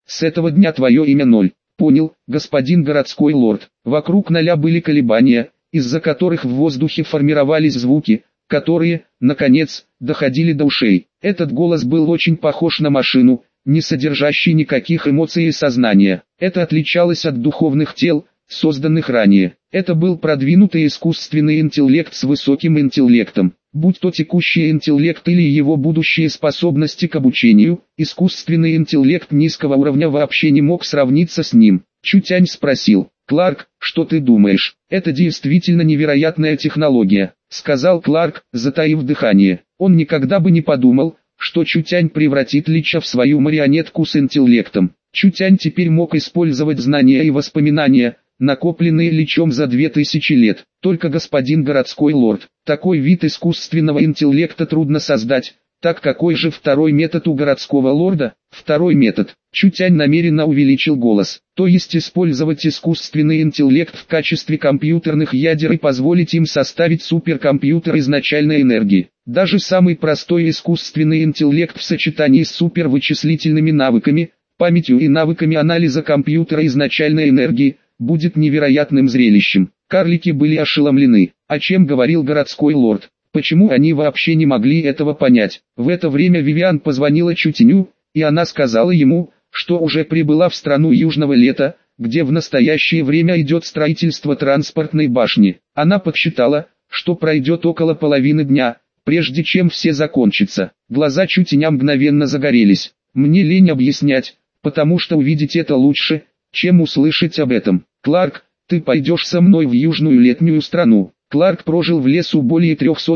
С этого дня твое имя Ноль. Понял, господин городской лорд. Вокруг Ноля были колебания, из-за которых в воздухе формировались звуки, которые, наконец, доходили до ушей. Этот голос был очень похож на машину, не содержащий никаких эмоций и сознания. Это отличалось от духовных тел, созданных ранее. Это был продвинутый искусственный интеллект с высоким интеллектом. Будь то текущий интеллект или его будущие способности к обучению, искусственный интеллект низкого уровня вообще не мог сравниться с ним. Чутянь спросил: «Кларк, что ты думаешь? Это действительно невероятная технология», — сказал Кларк, затаив дыхание. Он никогда бы не подумал, что Чутянь превратит Лича в свою марионетку с интеллектом. Чутянь теперь мог использовать знания и воспоминания, накопленные Личом за 2000 лет. Только господин городской лорд, такой вид искусственного интеллекта трудно создать. Так какой же второй метод у городского лорда? Второй метод. Чутянь намеренно увеличил голос. То есть использовать искусственный интеллект в качестве компьютерных ядер и позволить им составить суперкомпьютер изначальной энергии. Даже самый простой искусственный интеллект в сочетании с супервычислительными навыками, памятью и навыками анализа компьютера изначальной энергии, будет невероятным зрелищем. Карлики были ошеломлены. О чем говорил городской лорд? Почему они вообще не могли этого понять? В это время Вивиан позвонила Чутяню, и она сказала ему, что уже прибыла в страну Южного Лета, где в настоящее время идет строительство транспортной башни. Она подсчитала, что пройдет около половины дня, прежде чем все закончится. Глаза Чутяня мгновенно загорелись. «Мне лень объяснять, потому что увидеть это лучше, чем услышать об этом. Кларк, ты пойдешь со мной в южную летнюю страну». Кларк прожил в лесу более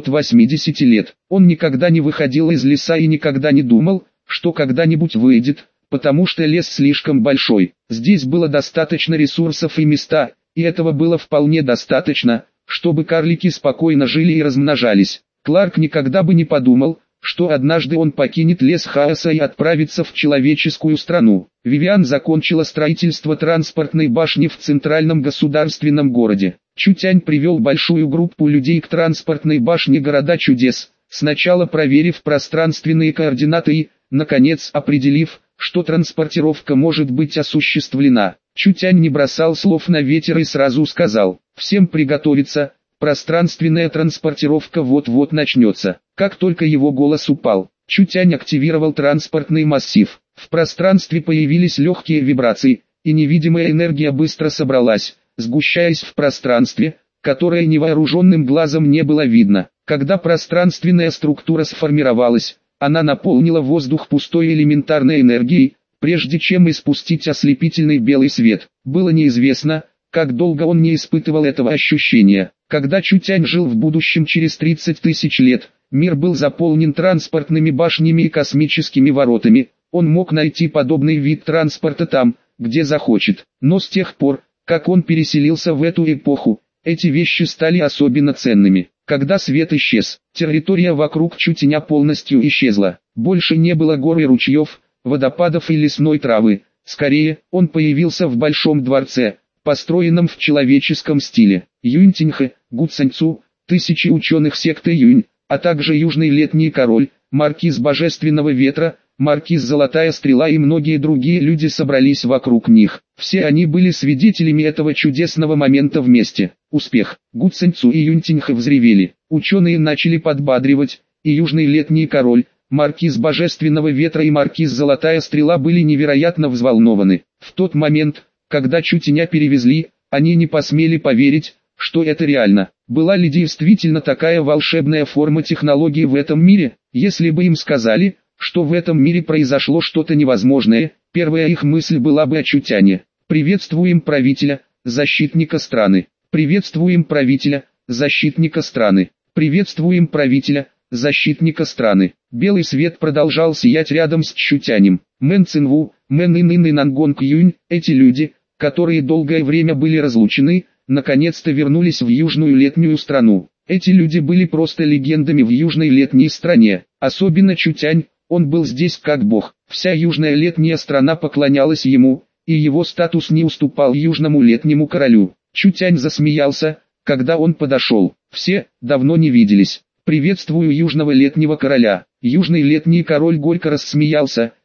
380 лет. Он никогда не выходил из леса и никогда не думал, что когда-нибудь выйдет, потому что лес слишком большой. Здесь было достаточно ресурсов и места, и этого было вполне достаточно, чтобы карлики спокойно жили и размножались. Кларк никогда бы не подумал, что однажды он покинет лес хаоса и отправится в человеческую страну. Вивиан закончила строительство транспортной башни в центральном государственном городе. Чутянь привел большую группу людей к транспортной башне города чудес, сначала проверив пространственные координаты и, наконец, определив, что транспортировка может быть осуществлена. Чутянь не бросал слов на ветер и сразу сказал: «Всем приготовиться, пространственная транспортировка вот-вот начнется». Как только его голос упал, Чутянь активировал транспортный массив. В пространстве появились легкие вибрации, и невидимая энергия быстро собралась, сгущаясь в пространстве, которое невооруженным глазом не было видно. Когда пространственная структура сформировалась, она наполнила воздух пустой элементарной энергией, прежде чем испустить ослепительный белый свет. Было неизвестно, как долго он не испытывал этого ощущения. Когда Чутянь жил в будущем через 30 тысяч лет, мир был заполнен транспортными башнями и космическими воротами. Он мог найти подобный вид транспорта там, где захочет. Но с тех пор, как он переселился в эту эпоху, эти вещи стали особенно ценными. Когда свет исчез, территория вокруг Чутяня полностью исчезла. Больше не было гор и ручьев, водопадов и лесной травы. Скорее, он появился в большом дворце, построенном в человеческом стиле. Юньтинхэ, Гуцаньцу, тысячи ученых секты Юнь, а также Южный Летний Король, Маркиз Божественного Ветра, Маркиз Золотая Стрела и многие другие люди собрались вокруг них. Все они были свидетелями этого чудесного момента вместе. Успех! Гуцаньцу и Юньтинхэ взревели. Ученые начали подбадривать, и Южный Летний Король, Маркиз Божественного Ветра и Маркиз Золотая Стрела были невероятно взволнованы. В тот момент, когда Чутяня перевезли, они не посмели поверить, что это реально. Была ли действительно такая волшебная форма технологии в этом мире? Если бы им сказали, что в этом мире произошло что-то невозможное, первая их мысль была бы о Чутяне. «Приветствуем правителя, защитника страны! Приветствуем правителя, защитника страны! Приветствуем правителя, защитника страны!» Белый свет продолжал сиять рядом с Чутянем. Мэн Цинву, Мэн Ин и Нангонг Юнь, эти люди, которые долгое время были разлучены, наконец-то вернулись в Южную Летнюю страну. Эти люди были просто легендами в Южной Летней стране, особенно Чутянь. Он был здесь как бог. Вся Южная Летняя страна поклонялась ему, и его статус не уступал Южному Летнему Королю. Чутянь засмеялся, когда он подошел. Все давно не виделись. «Приветствую Южного Летнего Короля». Южный Летний Король горько рассмеялся,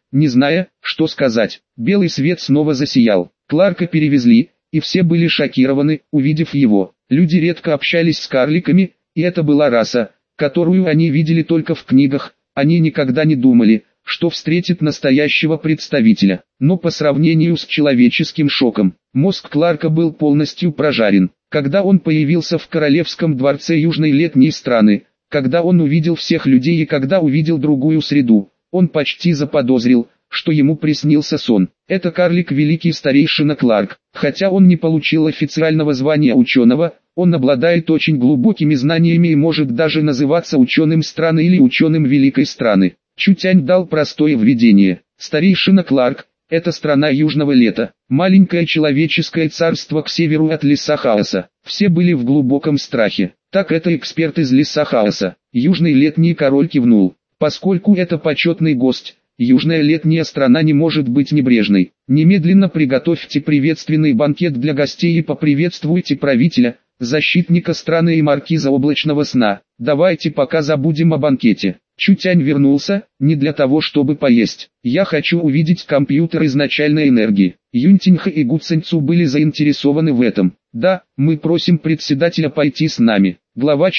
не зная, что сказать. Белый свет снова засиял. Кларка перевезли, и все были шокированы, увидев его. Люди редко общались с карликами, и это была раса, которую они видели только в книгах. Они никогда не думали, что встретит настоящего представителя. Но по сравнению с человеческим шоком, мозг Кларка был полностью прожарен. Когда он появился в королевском дворце Южной летней страны, когда он увидел всех людей и когда увидел другую среду, он почти заподозрил, что ему приснился сон. Это карлик великий старейшина Кларк. Хотя он не получил официального звания ученого, он обладает очень глубокими знаниями и может даже называться ученым страны или ученым великой страны. Чутянь дал простое введение. Старейшина Кларк – это страна южного лета, маленькое человеческое царство к северу от леса хаоса. Все были в глубоком страхе. Так это эксперт из леса хаоса. Южный летний король кивнул. Поскольку это почетный гость, южная летняя страна не может быть небрежной. Немедленно приготовьте приветственный банкет для гостей и поприветствуйте правителя, защитника страны и маркиза облачного сна. Давайте пока забудем о банкете. Чутянь вернулся, не для того чтобы поесть. Я хочу увидеть компьютер изначальной энергии. Юнтинха и Гуцэньцу были заинтересованы в этом. Да, мы просим председателя пойти с нами. Глава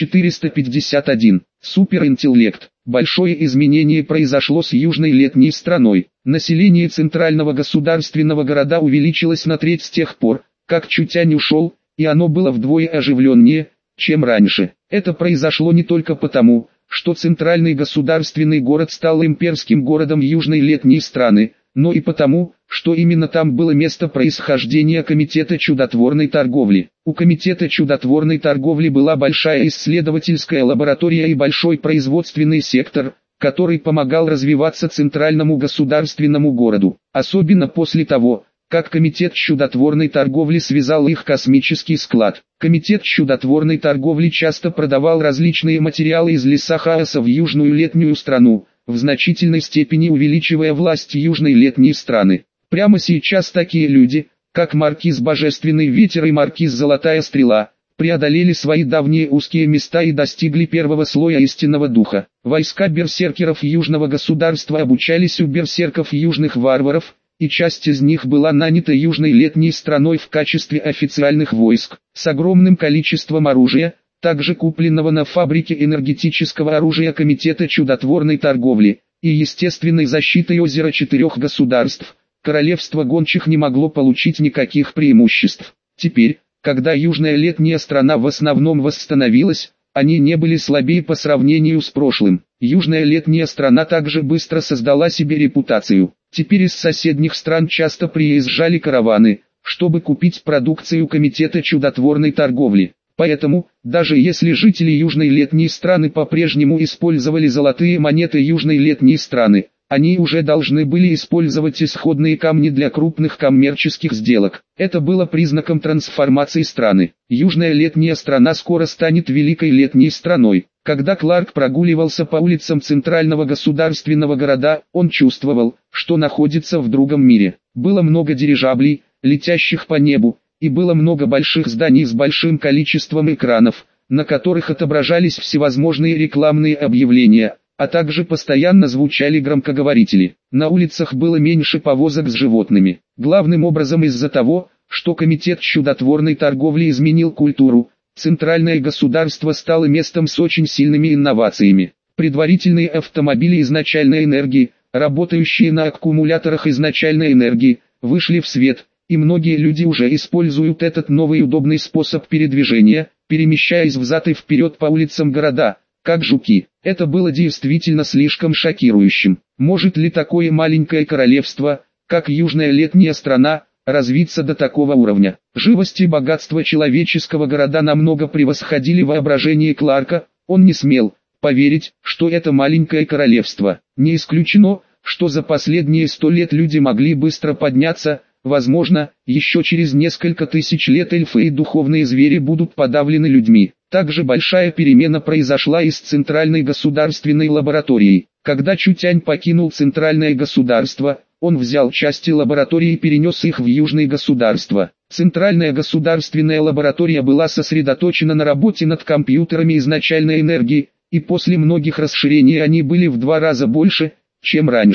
451. Суперинтеллект. Большое изменение произошло с южной летней страной. Население центрального государственного города увеличилось на треть с тех пор, как Чутянь ушел, и оно было вдвое оживленнее, чем раньше. Это произошло не только потому, что центральный государственный город стал имперским городом южной летней страны, но и потому, что именно там было место происхождения Комитета чудотворной торговли. У Комитета чудотворной торговли была большая исследовательская лаборатория и большой производственный сектор, который помогал развиваться центральному государственному городу. Особенно после того, как Комитет чудотворной торговли связал их космический склад. Комитет чудотворной торговли часто продавал различные материалы из леса хаоса в южную летнюю страну, в значительной степени увеличивая власть южной летней страны. Прямо сейчас такие люди, как маркиз Божественный Ветер и маркиз Золотая Стрела, преодолели свои давние узкие места и достигли первого слоя истинного духа. Войска берсеркеров южного государства обучались у берсерков южных варваров, и часть из них была нанята южной летней страной в качестве официальных войск, с огромным количеством оружия, также купленного на фабрике энергетического оружия Комитета чудотворной торговли, и естественной защитой озера 4 государств. Королевство гончих не могло получить никаких преимуществ. Теперь, когда южная летняя страна в основном восстановилась, они не были слабее по сравнению с прошлым. Южная летняя страна также быстро создала себе репутацию. Теперь из соседних стран часто приезжали караваны, чтобы купить продукцию Комитета чудотворной торговли. Поэтому, даже если жители южной летней страны по-прежнему использовали золотые монеты южной летней страны, они уже должны были использовать исходные камни для крупных коммерческих сделок. Это было признаком трансформации страны. Южная летняя страна скоро станет великой летней страной. Когда Кларк прогуливался по улицам центрального государственного города, он чувствовал, что находится в другом мире. Было много дирижаблей, летящих по небу, и было много больших зданий с большим количеством экранов, на которых отображались всевозможные рекламные объявления, а также постоянно звучали громкоговорители. На улицах было меньше повозок с животными. Главным образом из-за того, что Комитет чудотворной торговли изменил культуру, центральное государство стало местом с очень сильными инновациями. Предварительные автомобили изначальной энергии, работающие на аккумуляторах изначальной энергии, вышли в свет, и многие люди уже используют этот новый удобный способ передвижения, перемещаясь взад и вперед по улицам города, как жуки. Это было действительно слишком шокирующим. Может ли такое маленькое королевство, как южная летняя страна, развиться до такого уровня? Живость и богатство человеческого города намного превосходили воображение Кларка. Он не смел поверить, что это маленькое королевство. Не исключено, что за последние 100 лет люди могли быстро подняться. Возможно, еще через несколько тысяч лет эльфы и духовные звери будут подавлены людьми. Также большая перемена произошла и с центральной государственной лабораторией. Когда Чутянь покинул центральное государство, он взял части лаборатории и перенес их в южные государства. Центральная государственная лаборатория была сосредоточена на работе над компьютерами изначальной энергии, и после многих расширений они были в 2 раза больше, чем раньше.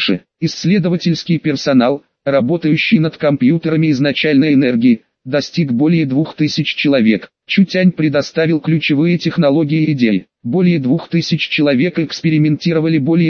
Исследовательский персонал, работающий над компьютерами изначальной энергии, достиг более 2000 человек. Чутянь предоставил ключевые технологии и идеи. Более 2000 человек экспериментировали более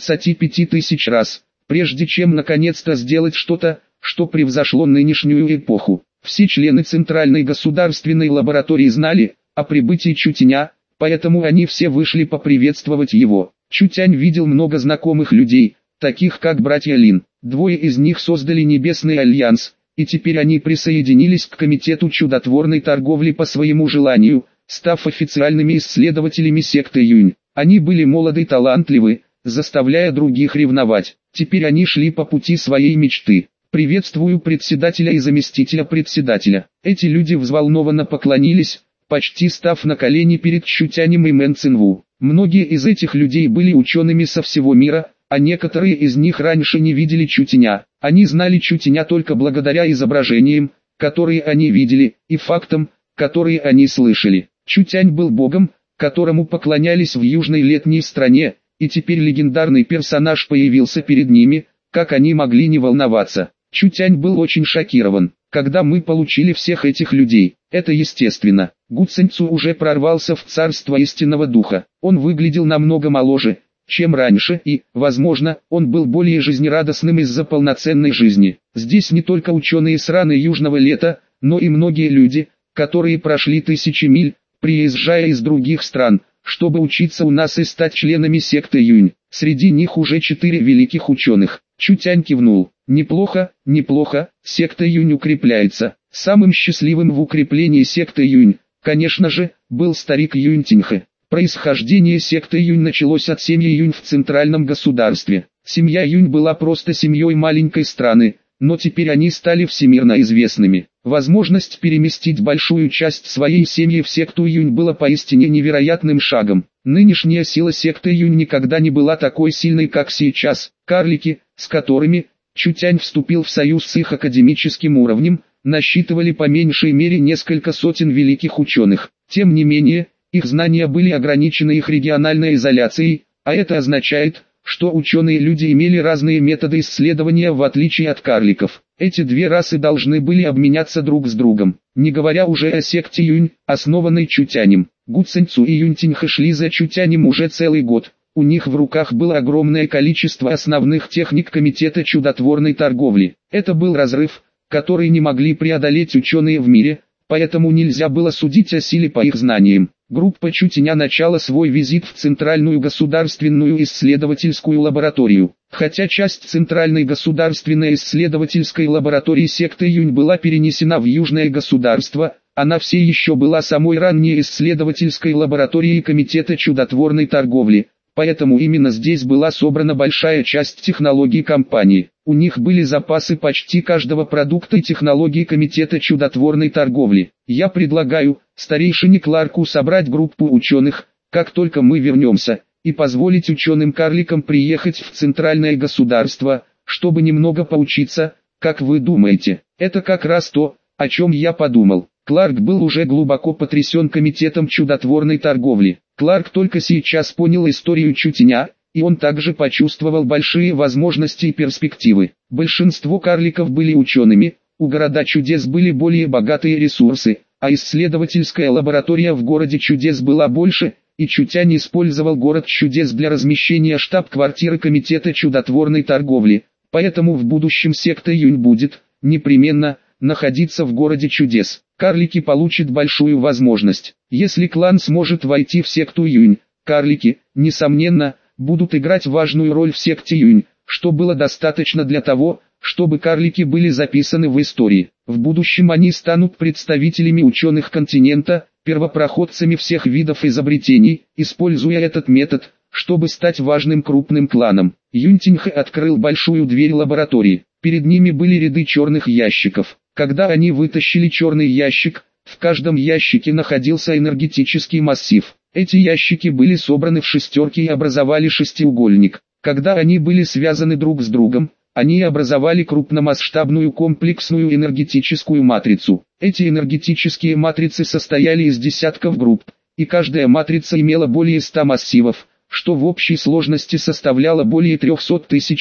135 тысяч раз, прежде чем наконец-то сделать что-то, что превзошло нынешнюю эпоху. Все члены Центральной государственной лаборатории знали о прибытии Чутяня, поэтому они все вышли поприветствовать его. Чутянь видел много знакомых людей, таких как братья Лин. Двое из них создали Небесный Альянс, и теперь они присоединились к Комитету чудотворной торговли по своему желанию, став официальными исследователями секты Юнь. Они были молоды и талантливы, заставляя других ревновать. Теперь они шли по пути своей мечты. «Приветствую председателя и заместителя председателя». Эти люди взволнованно поклонились, почти став на колени перед Чутянем и Мэн Цинву. Многие из этих людей были учеными со всего мира, а некоторые из них раньше не видели Чутяня. Они знали Чутяня только благодаря изображениям, которые они видели, и фактам, которые они слышали. Чутянь был богом, которому поклонялись в южной летней стране, и теперь легендарный персонаж появился перед ними, как они могли не волноваться. Чутянь был очень шокирован, когда мы получили всех этих людей. Это естественно. Гу Циньцу уже прорвался в царство истинного духа. Он выглядел намного моложе, чем раньше, и, возможно, он был более жизнерадостным из-за полноценной жизни. Здесь не только ученые страны южного лета, но и многие люди, которые прошли тысячи миль, приезжая из других стран, чтобы учиться у нас и стать членами секты Юнь. Среди них уже 4 великих ученых. Чутянь кивнул. Неплохо, неплохо, секта Юнь укрепляется. Самым счастливым в укреплении секты Юнь, конечно же, был старик Юнь Тиньхэ. Происхождение секты Юнь началось от семьи Юнь в центральном государстве. Семья Юнь была просто семьей маленькой страны, но теперь они стали всемирно известными. Возможность переместить большую часть своей семьи в секту Юнь была поистине невероятным шагом. Нынешняя сила секты Юнь никогда не была такой сильной, как сейчас. Карлики, с которыми Чутянь вступил в союз с их академическим уровнем, насчитывали по меньшей мере несколько сотен великих ученых. Тем не менее, их знания были ограничены их региональной изоляцией, а это означает, что ученые люди имели разные методы исследования в отличие от карликов. Эти две расы должны были обменяться друг с другом, не говоря уже о секте Юнь, основанной Чутянем. Гу Циньцу и Юнь Тиньхэ шли за Чутянем уже целый год. У них в руках было огромное количество основных техник Комитета чудотворной торговли. Это был разрыв, который не могли преодолеть ученые в мире, поэтому нельзя было судить о силе по их знаниям. Группа Чутяня начала свой визит в Центральную государственную исследовательскую лабораторию. Хотя часть Центральной государственной исследовательской лаборатории секты Юнь была перенесена в Южное государство, она все еще была самой ранней исследовательской лабораторией Комитета чудотворной торговли. Поэтому именно здесь была собрана большая часть технологий компании. У них были запасы почти каждого продукта и технологий Комитета чудотворной торговли. Я предлагаю старейшине Кларку собрать группу ученых, как только мы вернемся, и позволить ученым-карликам приехать в центральное государство, чтобы немного поучиться, как вы думаете. Это как раз то, о чем я подумал. Кларк был уже глубоко потрясен Комитетом чудотворной торговли. Кларк только сейчас понял историю Чутяня, и он также почувствовал большие возможности и перспективы. Большинство карликов были учеными, у города чудес были более богатые ресурсы, а исследовательская лаборатория в городе чудес была больше, и Чутянь использовал город чудес для размещения штаб-квартиры Комитета чудотворной торговли, поэтому в будущем секта Юнь будет, непременно, находиться в городе чудес. Карлики получат большую возможность. Если клан сможет войти в секту Юнь, карлики, несомненно, будут играть важную роль в секте Юнь, что было достаточно для того, чтобы карлики были записаны в истории. В будущем они станут представителями ученых континента, первопроходцами всех видов изобретений, используя этот метод, чтобы стать важным крупным кланом. Юнь Тиньхэ открыл большую дверь лаборатории. Перед ними были ряды черных ящиков. Когда они вытащили черный ящик, в каждом ящике находился энергетический массив. Эти ящики были собраны в шестерки и образовали шестиугольник. Когда они были связаны друг с другом, они образовали крупномасштабную комплексную энергетическую матрицу. Эти энергетические матрицы состояли из десятков групп, и каждая матрица имела более 100 массивов, что в общей сложности составляло более 300 тысяч рун.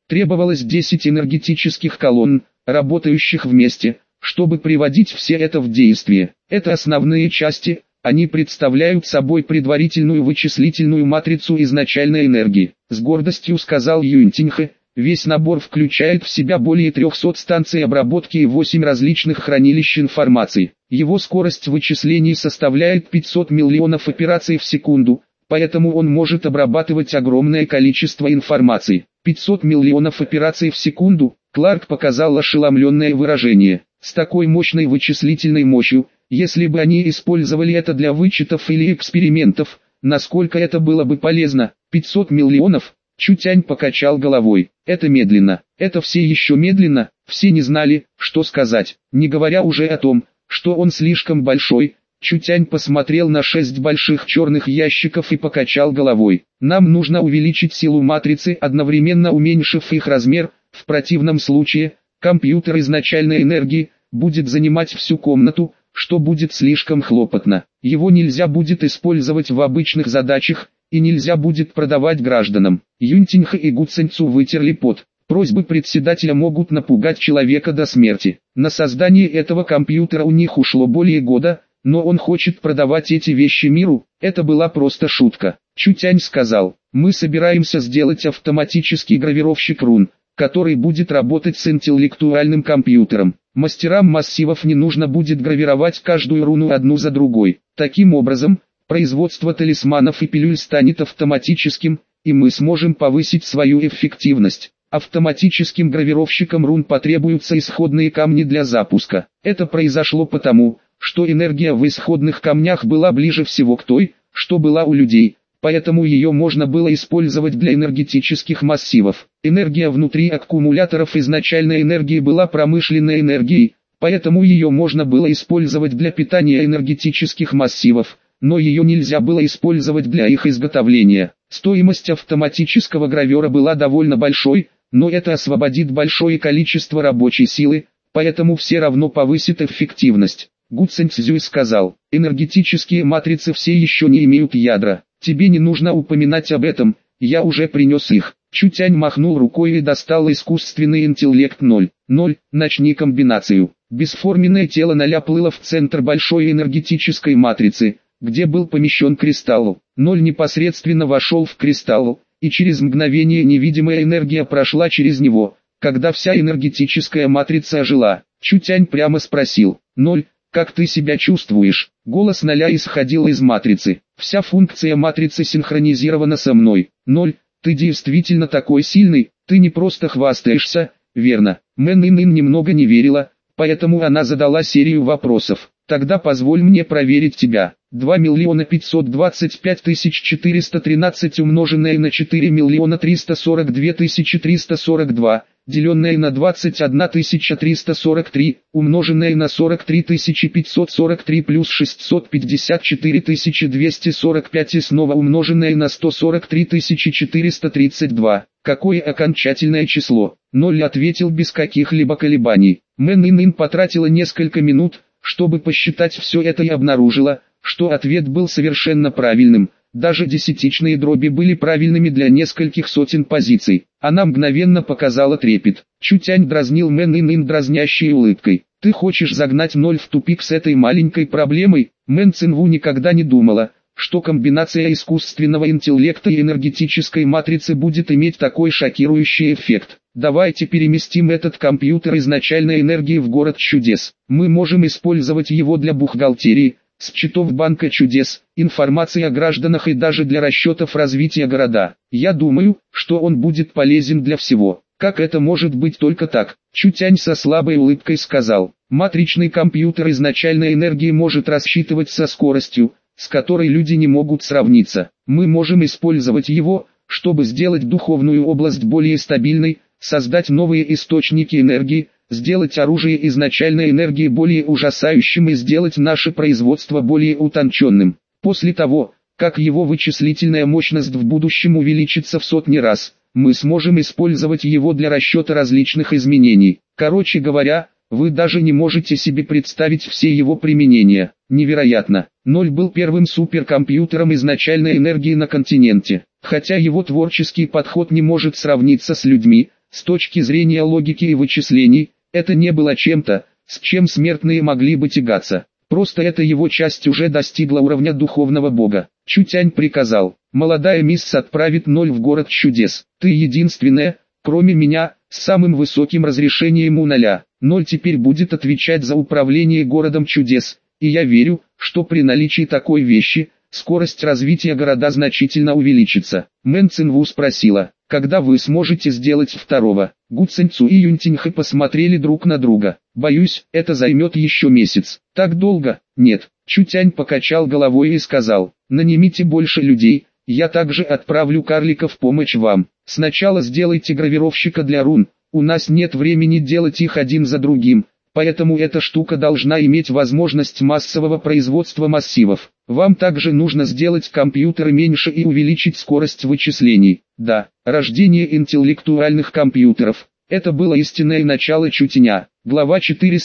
Требовалось 10 энергетических колонн, работающих вместе, чтобы приводить все это в действие. Это основные части, они представляют собой предварительную вычислительную матрицу изначальной энергии. С гордостью сказал Юнтинхэ, весь набор включает в себя более 300 станций обработки и 8 различных хранилищ информации. Его скорость вычислений составляет 500 миллионов операций в секунду, поэтому он может обрабатывать огромное количество информации. 500 миллионов операций в секунду, Кларк показал ошеломленное выражение. С такой мощной вычислительной мощью, если бы они использовали это для вычетов или экспериментов, насколько это было бы полезно? 500 миллионов? Чутянь покачал головой. Это медленно, это все еще медленно, все не знали, что сказать, не говоря уже о том, что он слишком большой. Чутянь посмотрел на 6 больших черных ящиков и покачал головой. Нам нужно увеличить силу матрицы, одновременно уменьшив их размер, в противном случае, компьютер изначальной энергии будет занимать всю комнату, что будет слишком хлопотно. Его нельзя будет использовать в обычных задачах, и нельзя будет продавать гражданам. Юнтинхэ и Гуцэнцу вытерли пот. Просьбы председателя могут напугать человека до смерти. На создание этого компьютера у них ушло более года, но он хочет продавать эти вещи миру. Это была просто шутка. Чутянь сказал, мы собираемся сделать автоматический гравировщик рун, который будет работать с интеллектуальным компьютером. Мастерам массивов не нужно будет гравировать каждую руну одну за другой. Таким образом, производство талисманов и пилюль станет автоматическим, и мы сможем повысить свою эффективность. Автоматическим гравировщикам рун потребуются исходные камни для запуска. Это произошло потому, что энергия в исходных камнях была ближе всего к той, что была у людей. Поэтому ее можно было использовать для энергетических массивов. Энергия внутри аккумуляторов изначальной энергии была промышленной энергией, поэтому ее можно было использовать для питания энергетических массивов, но ее нельзя было использовать для их изготовления. Стоимость автоматического гравера была довольно большой, но это освободит большое количество рабочей силы, поэтому все равно повысит эффективность. Гуцэнцзюй сказал, энергетические матрицы все еще не имеют ядра. Тебе не нужно упоминать об этом, я уже принес их. Чутянь махнул рукой и достал искусственный интеллект 0.0, начни комбинацию. Бесформенное тело 0 плыло в центр большой энергетической матрицы, где был помещен кристалл. 0 непосредственно вошел в кристалл, и через мгновение невидимая энергия прошла через него. Когда вся энергетическая матрица ожила, Чутянь прямо спросил, 0, как ты себя чувствуешь? Голос 0 исходил из матрицы. Вся функция матрицы синхронизирована со мной. 0, ты действительно такой сильный, ты не просто хвастаешься, верно? Мэн Ин немного не верила, поэтому она задала серию вопросов. Тогда позволь мне проверить тебя. 2 525 413 умноженное на 4 342 342, деленное на 21 343, умноженное на 43 543 плюс 654 245 и снова умноженное на 143 432. Какое окончательное число? 0 ответил без каких-либо колебаний. Мэн Ин потратила несколько минут, чтобы посчитать все это, и обнаружила, что ответ был совершенно правильным. Даже десятичные дроби были правильными для нескольких сотен позиций. Она мгновенно показала трепет. Чутянь дразнил Мэн Ин дразнящей улыбкой. Ты хочешь загнать 0 в тупик с этой маленькой проблемой? Мэн Цинву никогда не думала, что комбинация искусственного интеллекта и энергетической матрицы будет иметь такой шокирующий эффект. Давайте переместим этот компьютер изначальной энергии в город чудес. Мы можем использовать его для бухгалтерии, счетов банка чудес, информации о гражданах и даже для расчетов развития города. Я думаю, что он будет полезен для всего. Как это может быть только так? Чутянь со слабой улыбкой сказал. Матричный компьютер изначальной энергии может рассчитывать со скоростью, с которой люди не могут сравниться. Мы можем использовать его, чтобы сделать духовную область более стабильной, создать новые источники энергии, сделать оружие изначальной энергии более ужасающим и сделать наше производство более утонченным. После того, как его вычислительная мощность в будущем увеличится в сотни раз, мы сможем использовать его для расчета различных изменений. Короче говоря, вы даже не можете себе представить все его применения. Невероятно. 0 был первым суперкомпьютером изначальной энергии на континенте. Хотя его творческий подход не может сравниться с людьми, С точки зрения логики и вычислений, это не было чем-то, с чем смертные могли бы тягаться. Просто эта его часть уже достигла уровня духовного бога. Чутянь приказал: молодая мисс отправит 0 в город чудес. Ты единственная, кроме меня, с самым высоким разрешением у 0. 0 теперь будет отвечать за управление городом чудес, и я верю, что при наличии такой вещи, скорость развития города значительно увеличится. Мэн Цинву спросила: когда вы сможете сделать второго? Гу Цинцу и Юнь Тиньхэ посмотрели друг на друга. Боюсь, это займет еще месяц. Так долго? Нет. Чутянь покачал головой и сказал: нанимите больше людей, я также отправлю карликов помочь вам. Сначала сделайте гравировщика для рун, у нас нет времени делать их один за другим, поэтому эта штука должна иметь возможность массового производства массивов. Вам также нужно сделать компьютеры меньше и увеличить скорость вычислений. Да, рождение интеллектуальных компьютеров. Это было истинное начало Чутяня. Глава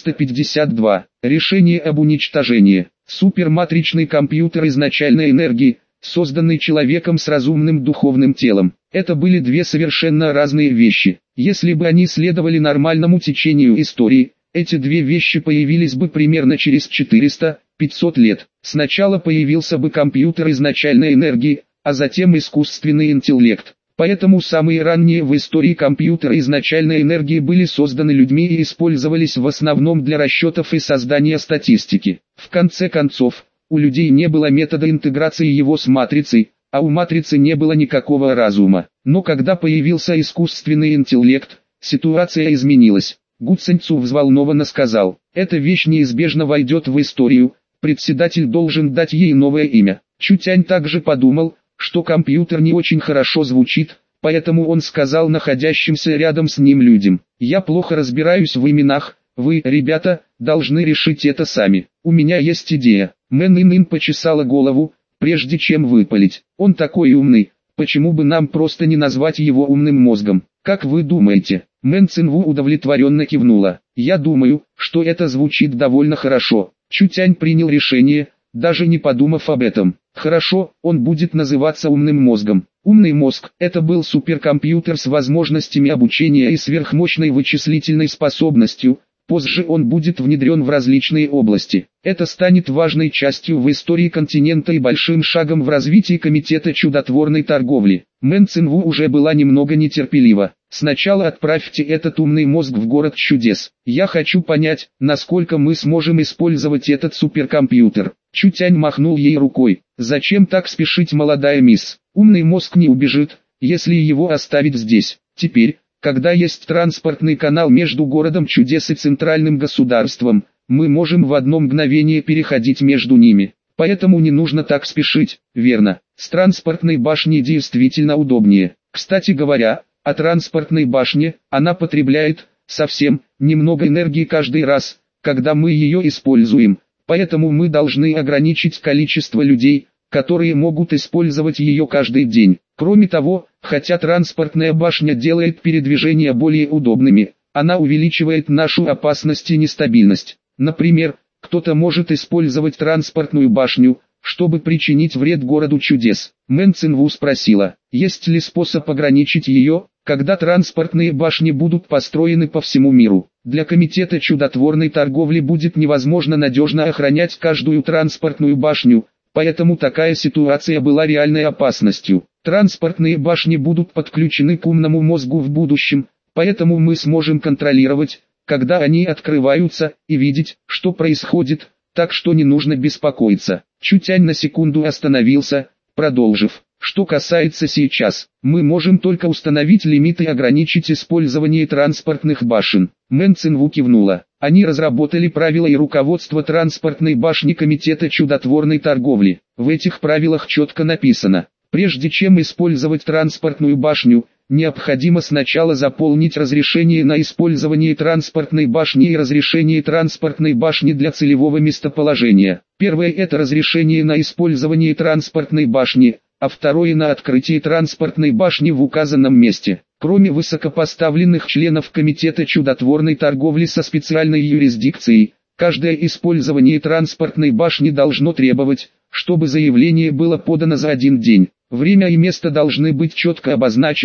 452. Решение об уничтожении. Суперматричный компьютер изначальной энергии, созданный человеком с разумным духовным телом. Это были две совершенно разные вещи. Если бы они следовали нормальному течению истории, эти две вещи появились бы примерно через 400-500 лет. Сначала появился бы компьютер изначальной энергии, а затем искусственный интеллект. Поэтому самые ранние в истории компьютеры изначальной энергии были созданы людьми и использовались в основном для расчетов и создания статистики. В конце концов, у людей не было метода интеграции его с матрицей, а у матрицы не было никакого разума. Но когда появился искусственный интеллект, ситуация изменилась. Гу Цинцу взволнованно сказал: эта вещь неизбежно войдет в историю, председатель должен дать ей новое имя. Чутянь также подумал, что компьютер не очень хорошо звучит, поэтому он сказал находящимся рядом с ним людям: я плохо разбираюсь в именах, вы, ребята, должны решить это сами. У меня есть идея. Мэн Ин почесала голову, прежде чем выпалить: он такой умный, почему бы нам просто не назвать его умным мозгом? Как вы думаете? Мэн Цинву удовлетворенно кивнула. Я думаю, что это звучит довольно хорошо. Чутянь принял решение, даже не подумав об этом. Хорошо, он будет называться умным мозгом. Умный мозг – это был суперкомпьютер с возможностями обучения и сверхмощной вычислительной способностью. Позже он будет внедрен в различные области. Это станет важной частью в истории континента и большим шагом в развитии комитета чудотворной торговли. Мэн Цинву уже была немного нетерпелива. Сначала отправьте этот умный мозг в город чудес. Я хочу понять, насколько мы сможем использовать этот суперкомпьютер. Чутянь махнул ей рукой. Зачем так спешить, молодая мисс? Умный мозг не убежит, если его оставить здесь. Теперь, когда есть транспортный канал между городом чудес и центральным государством, мы можем в одно мгновение переходить между ними. Поэтому не нужно так спешить, верно? С транспортной башней действительно удобнее. Кстати говоря, о транспортной башне, она потребляет совсем немного энергии каждый раз, когда мы ее используем. Поэтому мы должны ограничить количество людей, которые могут использовать ее каждый день. Кроме того, хотя транспортная башня делает передвижения более удобными, она увеличивает нашу опасность и нестабильность. Например, кто-то может использовать транспортную башню, чтобы причинить вред городу чудес. Мэн Цинву спросила: есть ли способ ограничить ее, когда транспортные башни будут построены по всему миру? Для комитета чудотворной торговли будет невозможно надежно охранять каждую транспортную башню, поэтому такая ситуация была реальной опасностью. Транспортные башни будут подключены к умному мозгу в будущем, поэтому мы сможем контролировать, когда они открываются, и видеть, что происходит, так что не нужно беспокоиться. Чутянь на секунду остановился, продолжив: что касается сейчас, мы можем только установить лимит и ограничить использование транспортных башен. Мэн Цинву кивнула. Они разработали правила и руководство транспортной башни комитета чудотворной торговли. В этих правилах четко написано: прежде чем использовать транспортную башню, необходимо сначала заполнить разрешение на использование транспортной башни и разрешение транспортной башни для целевого местоположения. Первое – это разрешение на использование транспортной башни, а второе – на открытие транспортной башни в указанном месте. Кроме высокопоставленных членов комитета чудотворной торговли со специальной юрисдикцией, каждое использование транспортной башни должно требовать, чтобы заявление было подано за один день. Время и место должны быть четко обозначены,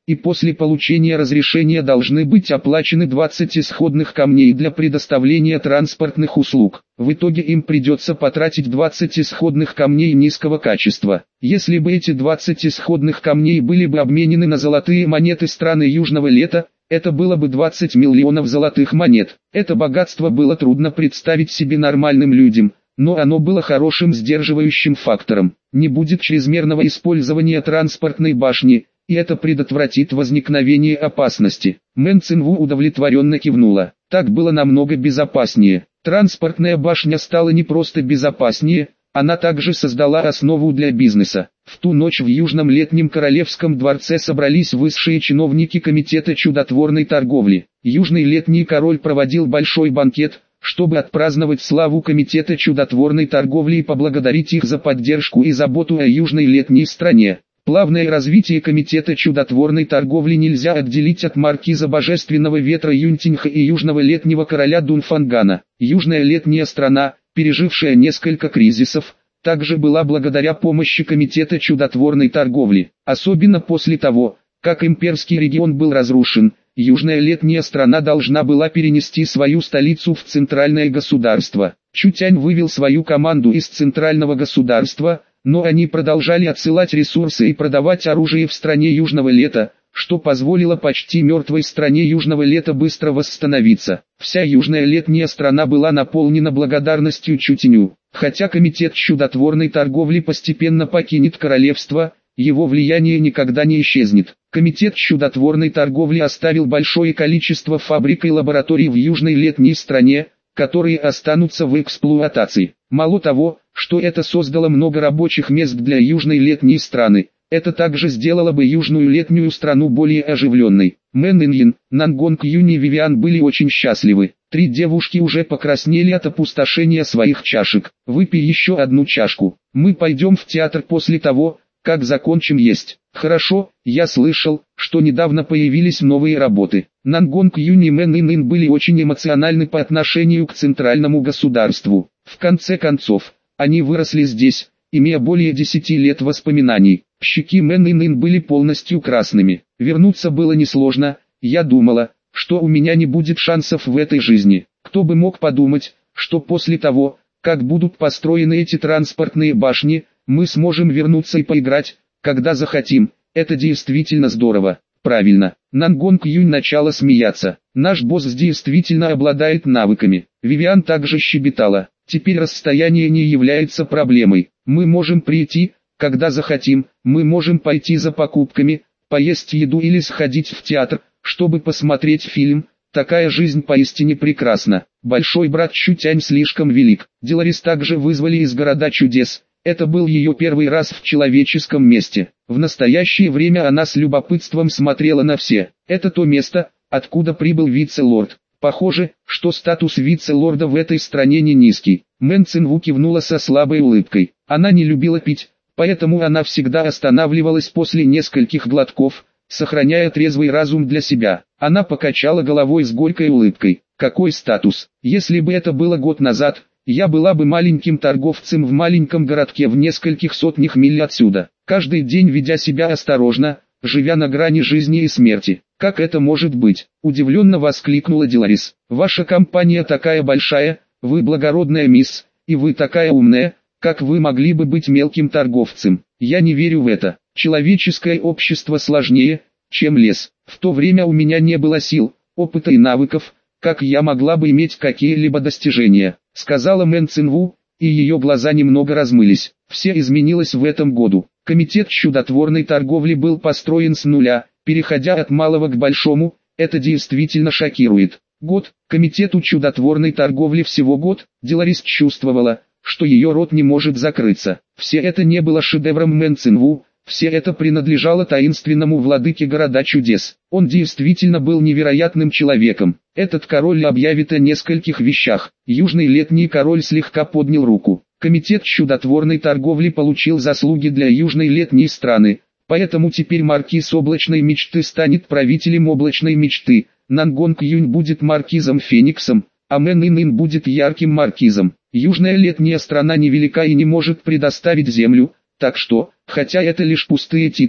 и после получения разрешения должны быть оплачены 20 исходных камней для предоставления транспортных услуг. В итоге им придется потратить 20 исходных камней низкого качества. Если бы эти 20 исходных камней были бы обменены на золотые монеты страны Южного Лета, это было бы 20 миллионов золотых монет. Это богатство было трудно представить себе нормальным людям, но оно было хорошим сдерживающим фактором. Не будет чрезмерного использования транспортной башни, и это предотвратит возникновение опасности. Мэн Цинву удовлетворенно кивнула. Так было намного безопаснее. Транспортная башня стала не просто безопаснее, она также создала основу для бизнеса. В ту ночь в Южном Летнем Королевском дворце собрались высшие чиновники Комитета чудотворной торговли. Южный Летний Король проводил большой банкет, чтобы отпраздновать славу Комитета чудотворной торговли и поблагодарить их за поддержку и заботу о Южной Летней стране. Плавное развитие Комитета чудотворной торговли нельзя отделить от маркиза Божественного Ветра Юнтинха и Южного Летнего Короля Дунфангана. Южная Летняя страна, пережившая несколько кризисов, также была благодаря помощи Комитета чудотворной торговли. Особенно после того, как имперский регион был разрушен, Южная Летняя страна должна была перенести свою столицу в центральное государство. Чутянь вывел свою команду из центрального государства, но они продолжали отсылать ресурсы и продавать оружие в стране Южного Лета, что позволило почти мертвой стране Южного Лета быстро восстановиться. Вся Южная Летняя страна была наполнена благодарностью Чутяню. Хотя Комитет чудотворной торговли постепенно покинет королевство, его влияние никогда не исчезнет. Комитет чудотворной торговли оставил большое количество фабрик и лабораторий в Южной Летней стране, которые останутся в эксплуатации. Мало того, что это создало много рабочих мест для Южной Летней страны, это также сделало бы Южную Летнюю страну более оживленной. Мэн Иньин, Нангонг Юнь и Вивиан были очень счастливы. 3 девушки уже покраснели от опустошения своих чашек. Выпей еще одну чашку. Мы пойдем в театр после того, как закончим есть. Хорошо, я слышал, что недавно появились новые работы. Нангонг Юнь и Мэн Иньин были очень эмоциональны по отношению к центральному государству. В конце концов, они выросли здесь, имея более 10 лет воспоминаний. Щеки Мэн Иньин были полностью красными. Вернуться было несложно, я думала, что у меня не будет шансов в этой жизни. Кто бы мог подумать, что после того, как будут построены эти транспортные башни, мы сможем вернуться и поиграть, когда захотим. Это действительно здорово. Правильно. Нангонг Юнь начала смеяться. Наш босс действительно обладает навыками. Вивиан также щебетала. Теперь расстояние не является проблемой. Мы можем прийти, когда захотим, мы можем пойти за покупками, поесть еду или сходить в театр, чтобы посмотреть фильм. Такая жизнь поистине прекрасна. Большой брат Чутянь слишком велик. Деларис также вызвали из города чудес. Это был ее первый раз в человеческом месте. В настоящее время она с любопытством смотрела на все. Это то место, откуда прибыл вице-лорд. Похоже, что статус вице-лорда в этой стране не низкий. Мэн Цинву кивнула со слабой улыбкой. Она не любила пить, поэтому она всегда останавливалась после нескольких глотков, сохраняя трезвый разум для себя. Она покачала головой с горькой улыбкой. Какой статус? Если бы это было год назад, я была бы маленьким торговцем в маленьком городке в нескольких сотнях миль отсюда, каждый день ведя себя осторожно, живя на грани жизни и смерти. Как это может быть? Удивленно воскликнула Деларис. Ваша компания такая большая, вы благородная мисс, и вы такая умная, как вы могли бы быть мелким торговцем? Я не верю в это. Человеческое общество сложнее, чем лес. В то время у меня не было сил, опыта и навыков, как я могла бы иметь какие-либо достижения, сказала Мэн Цинву, и ее глаза немного размылись. Все изменилось в этом году. Комитет чудотворной торговли был построен с нуля, переходя от малого к большому, это действительно шокирует. Год, комитету чудотворной торговли всего год, Деларис чувствовала, что ее рот не может закрыться. Все это не было шедевром Мэн Цинву, все это принадлежало таинственному владыке города чудес. Он действительно был невероятным человеком. Этот король объявит о нескольких вещах. Южный Летний Король слегка поднял руку. Комитет чудотворной торговли получил заслуги для Южной Летней страны, поэтому теперь маркиз облачной мечты станет правителем облачной мечты. Нангонг Юнь будет маркизом Фениксом, а Мэн Иньин будет ярким маркизом. Южная Летняя страна невелика и не может предоставить землю, так что, хотя это лишь пустые титулы,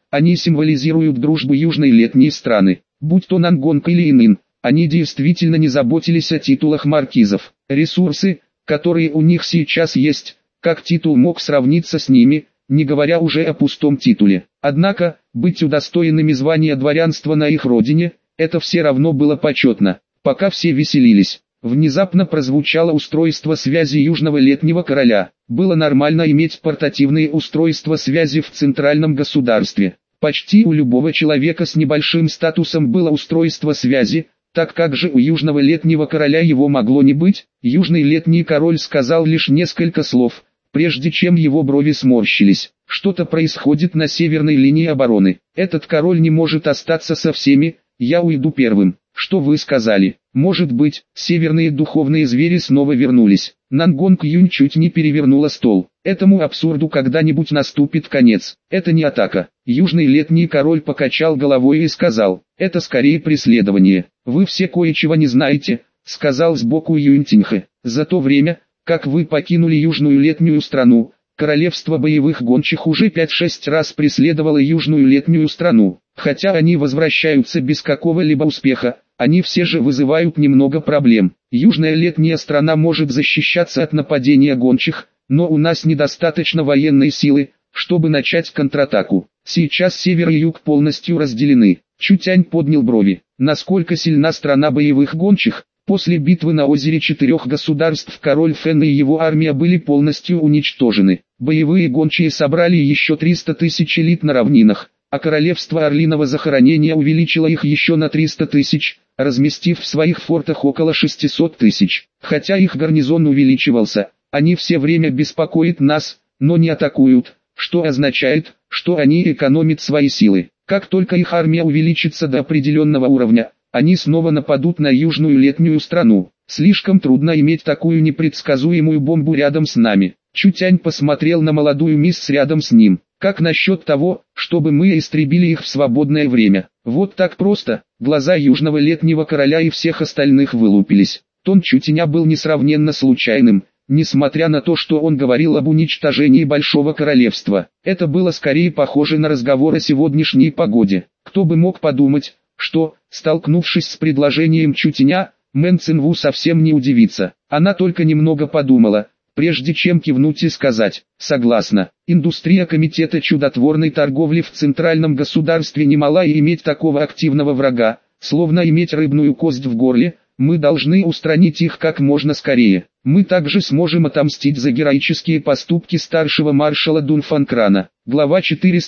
Они символизируют дружбу южной летней страны. Будь то Нангонг или Инин, они действительно не заботились о титулах маркизов. Ресурсы, которые у них сейчас есть, как титул мог сравниться с ними, не говоря уже о пустом титуле. Однако, быть удостоенными звания дворянства на их родине, это все равно было почетно. Пока все веселились, внезапно прозвучало устройство связи Южного Летнего Короля. Было нормально иметь портативные устройства связи в центральном государстве. Почти у любого человека с небольшим статусом было устройство связи, так как же у Южного Летнего Короля его могло не быть. Южный Летний Король сказал лишь несколько слов, прежде чем его брови сморщились. Что-то происходит на северной линии обороны. Этот король не может остаться со всеми, я уйду первым. Что вы сказали? Может быть, северные духовные звери снова вернулись. Нангонг Юнь чуть не перевернула стол. Этому абсурду когда-нибудь наступит конец. Это не атака. Южный Летний Король покачал головой и сказал, это скорее преследование. Вы все кое-чего не знаете, сказал сбоку Юнь Тиньхэ. За то время, как вы покинули Южную Летнюю страну, Королевство боевых гончих уже 5-6 раз преследовало Южную Летнюю страну. Хотя они возвращаются без какого-либо успеха, они все же вызывают немного проблем. Южная Летняя страна может защищаться от нападения гончих, но у нас недостаточно военной силы, чтобы начать контратаку. Сейчас север и юг полностью разделены. Чутянь поднял брови. Насколько сильна страна боевых гончих? После битвы на озере 4 государств король Фэн и его армия были полностью уничтожены. Боевые гончие собрали еще 300 тысяч элит на равнинах, а королевство Орлиного захоронения увеличило их еще на 300 тысяч, разместив в своих фортах около 600 тысяч. Хотя их гарнизон увеличивался, они все время беспокоят нас, но не атакуют, что означает, что они экономят свои силы. Как только их армия увеличится до определенного уровня, они снова нападут на Южную Летнюю страну. Слишком трудно иметь такую непредсказуемую бомбу рядом с нами. Чутянь посмотрел на молодую мисс рядом с ним. Как насчет того, чтобы мы истребили их в свободное время? Вот так просто. Глаза Южного Летнего Короля и всех остальных вылупились. Тон Чутяня был несравненно случайным, несмотря на то, что он говорил об уничтожении Большого Королевства. Это было скорее похоже на разговор о сегодняшней погоде. Кто бы мог подумать, что, столкнувшись с предложением Чутяня, Мэн Цинву совсем не удивится. Она только немного подумала, прежде чем кивнуть и сказать «согласна». Индустрия комитета чудотворной торговли в центральном государстве немала, и иметь такого активного врага, словно иметь рыбную кость в горле, мы должны устранить их как можно скорее. Мы также сможем отомстить за героические поступки старшего маршала Дунфанкрана. Глава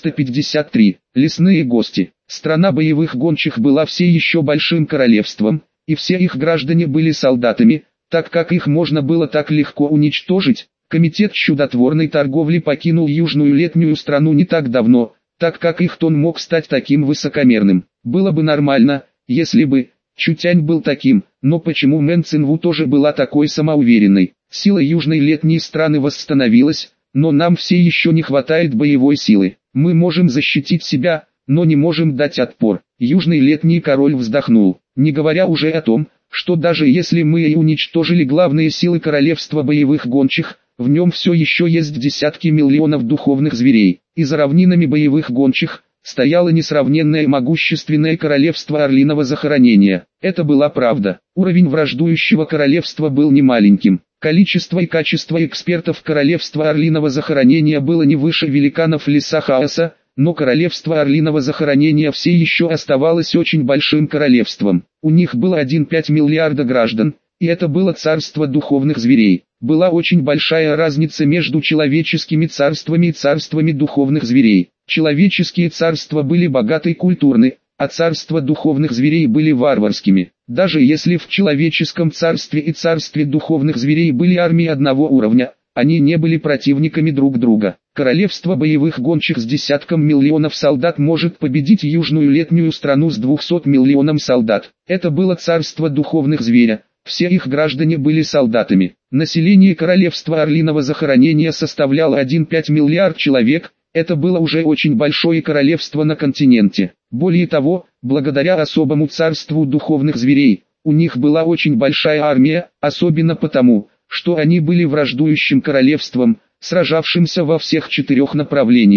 453. Лесные гости. Страна боевых гончих была все еще большим королевством, и все их граждане были солдатами, так как их можно было так легко уничтожить. Комитет чудотворной торговли покинул Южную Летнюю страну не так давно, так как их тон мог стать таким высокомерным. Было бы нормально, если бы Чутянь был таким, но почему Мэн Цинву тоже была такой самоуверенной? Сила Южной Летней страны восстановилась, но нам все еще не хватает боевой силы. Мы можем защитить себя, но не можем дать отпор. Южный Летний Король вздохнул, не говоря уже о том, что даже если мы и уничтожили главные силы королевства боевых гончих, в нем все еще есть десятки миллионов духовных зверей. И за равнинами боевых гончих стояло несравненное могущественное королевство Орлиного захоронения. Это была правда. Уровень враждующего королевства был немаленьким. Количество и качество экспертов королевства Орлиного захоронения было не выше великанов Леса Хаоса, но королевство Орлиного захоронения все еще оставалось очень большим королевством. У них было 1,5 миллиарда граждан, и это было царство духовных зверей. Была очень большая разница между человеческими царствами и царствами духовных зверей. Человеческие царства были богаты и культурны, а царства духовных зверей были варварскими. Даже если в человеческом царстве и царстве духовных зверей были армии одного уровня, они не были противниками друг друга. Королевство боевых гончих с десятком миллионов солдат может победить Южную Летнюю страну с 200 миллионом солдат. Это было царство духовных зверя, все их граждане были солдатами. Население королевства Орлиного захоронения составляло 1,5 миллиард человек. Это было уже очень большое королевство на континенте. Более того, благодаря особому царству духовных зверей, у них была очень большая армия, особенно потому, что они были враждующим королевством, сражавшимся во всех 4 направлениях.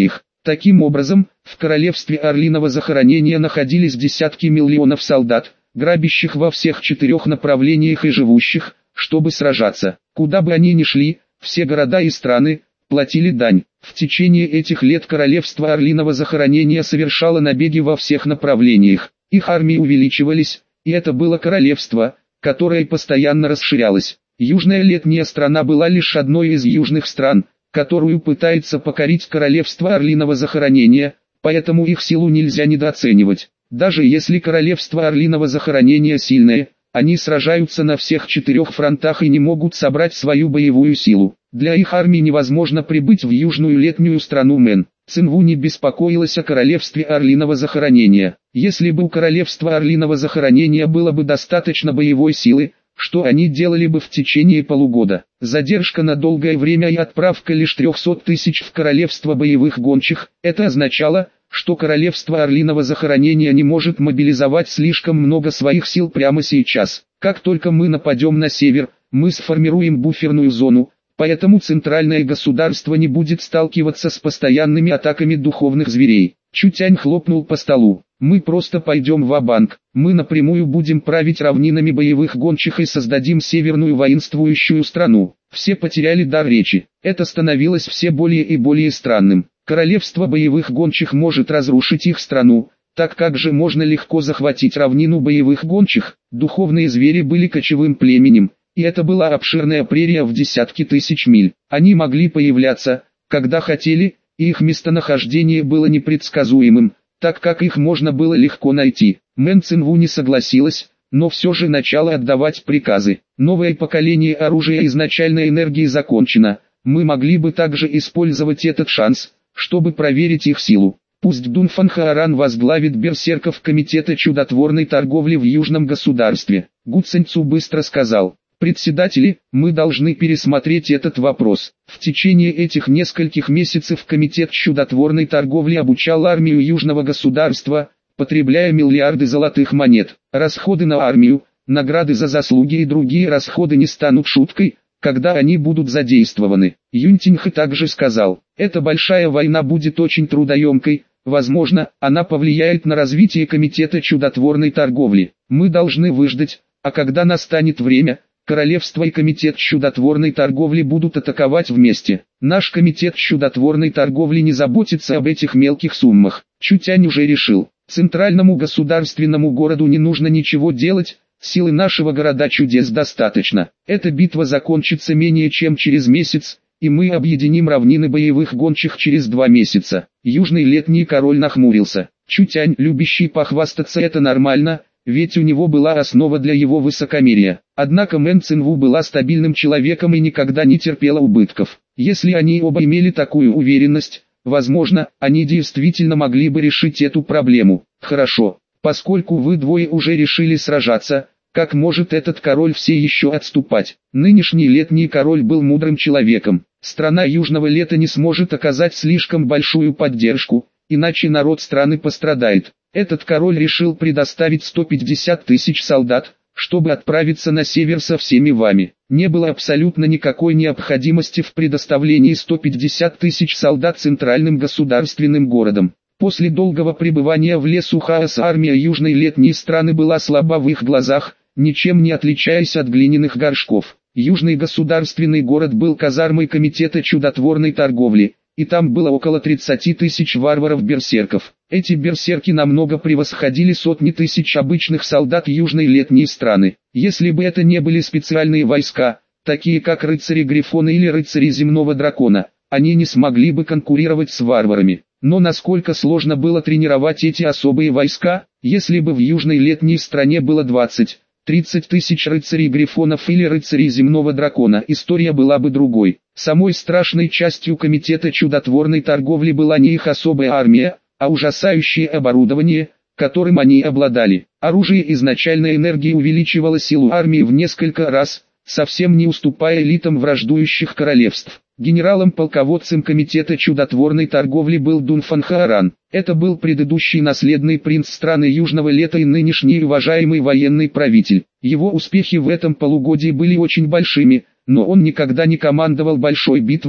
Таким образом, в королевстве Орлиного захоронения находились десятки миллионов солдат, грабящих во всех 4 направлениях и живущих, чтобы сражаться. Куда бы они ни шли, все города и страны платили дань. В течение этих лет королевство Орлиного захоронения совершало набеги во всех направлениях. Их армии увеличивались, и это было королевство, которое постоянно расширялось. Южная летняя страна была лишь одной из южных стран, которую пытается покорить королевство Орлиного захоронения, поэтому их силу нельзя недооценивать. Даже если королевство Орлиного захоронения сильное, они сражаются на всех 4 фронтах и не могут собрать свою боевую силу. Для их армии невозможно прибыть в южную летнюю страну Мэн. Цинву не беспокоилась о королевстве Орлиного захоронения. Если бы у королевства Орлиного захоронения было бы достаточно боевой силы, что они делали бы в течение полугода? Задержка на долгое время и отправка лишь 300 тысяч в королевство боевых гончих, это означало, что королевство Орлиного захоронения не может мобилизовать слишком много своих сил прямо сейчас. Как только мы нападем на север, мы сформируем буферную зону, поэтому центральное государство не будет сталкиваться с постоянными атаками духовных зверей. Чутянь хлопнул по столу. Мы просто пойдем ва-банк, мы напрямую будем править равнинами боевых гончих и создадим северную воинствующую страну. Все потеряли дар речи. Это становилось все более и более странным. Королевство боевых гончих может разрушить их страну, так как же можно легко захватить равнину боевых гончих? Духовные звери были кочевым племенем, и это была обширная прерия в десятки тысяч миль. Они могли появляться, когда хотели, и их местонахождение было непредсказуемым, так как их можно было легко найти. Мэн Цинву не согласилась, но все же начала отдавать приказы. Новое поколение оружия изначальной энергии закончено. Мы могли бы также использовать этот шанс, чтобы проверить их силу. Пусть Дунфан Хааран возглавит берсерков комитета чудотворной торговли в Южном государстве. Гу Циньцу быстро сказал: председатели, мы должны пересмотреть этот вопрос. В течение этих нескольких месяцев комитет чудотворной торговли обучал армию Южного государства, потребляя миллиарды золотых монет. Расходы на армию, награды за заслуги и другие расходы не станут шуткой, когда они будут задействованы. Юнтинхэ также сказал: эта большая война будет очень трудоемкой, возможно, она повлияет на развитие комитета чудотворной торговли. Мы должны выждать, а когда настанет время, королевство и комитет чудотворной торговли будут атаковать вместе. Наш комитет чудотворной торговли не заботится об этих мелких суммах. Чутянь уже решил: центральному государственному городу не нужно ничего делать, силы нашего города чудес достаточно. Эта битва закончится менее чем через месяц, и мы объединим равнины боевых гончих через 2 месяца. Южный летний король нахмурился. Чутянь, любящий похвастаться, это нормально, ведь у него была основа для его высокомерия. Однако Мэн Цинву была стабильным человеком и никогда не терпела убытков. Если они оба имели такую уверенность, возможно, они действительно могли бы решить эту проблему. Хорошо, поскольку вы двое уже решили сражаться, как может этот король все еще отступать? Нынешний летний король был мудрым человеком. Страна Южного лета не сможет оказать слишком большую поддержку, иначе народ страны пострадает. Этот король решил предоставить 150 тысяч солдат, чтобы отправиться на север со всеми вами. Не было абсолютно никакой необходимости в предоставлении 150 тысяч солдат центральным государственным городам. После долгого пребывания в лесу хаоса армия южной летней страны была слаба в их глазах, ничем не отличаясь от глиняных горшков. Южный государственный город был казармой комитета чудотворной торговли, и там было около 30 тысяч варваров-берсерков. Эти берсерки намного превосходили сотни тысяч обычных солдат южной летней страны. Если бы это не были специальные войска, такие как рыцари Грифона или рыцари Земного Дракона, они не смогли бы конкурировать с варварами. Но насколько сложно было тренировать эти особые войска, если бы в южной летней стране было 20-30 тысяч рыцарей Грифонов или рыцарей Земного Дракона, история была бы другой. Самой страшной частью комитета чудотворной торговли была не их особая армия, а ужасающее оборудование, которым они обладали. Оружие изначальной энергии увеличивало силу армии в несколько раз, совсем не уступая элитам враждующих королевств. Генералом-полководцем комитета чудотворной торговли был Дунфан Хааран. Это был предыдущий наследный принц страны Южного лета и нынешний уважаемый военный правитель. Его успехи в этом полугодии были очень большими, но он никогда не командовал большой битвой,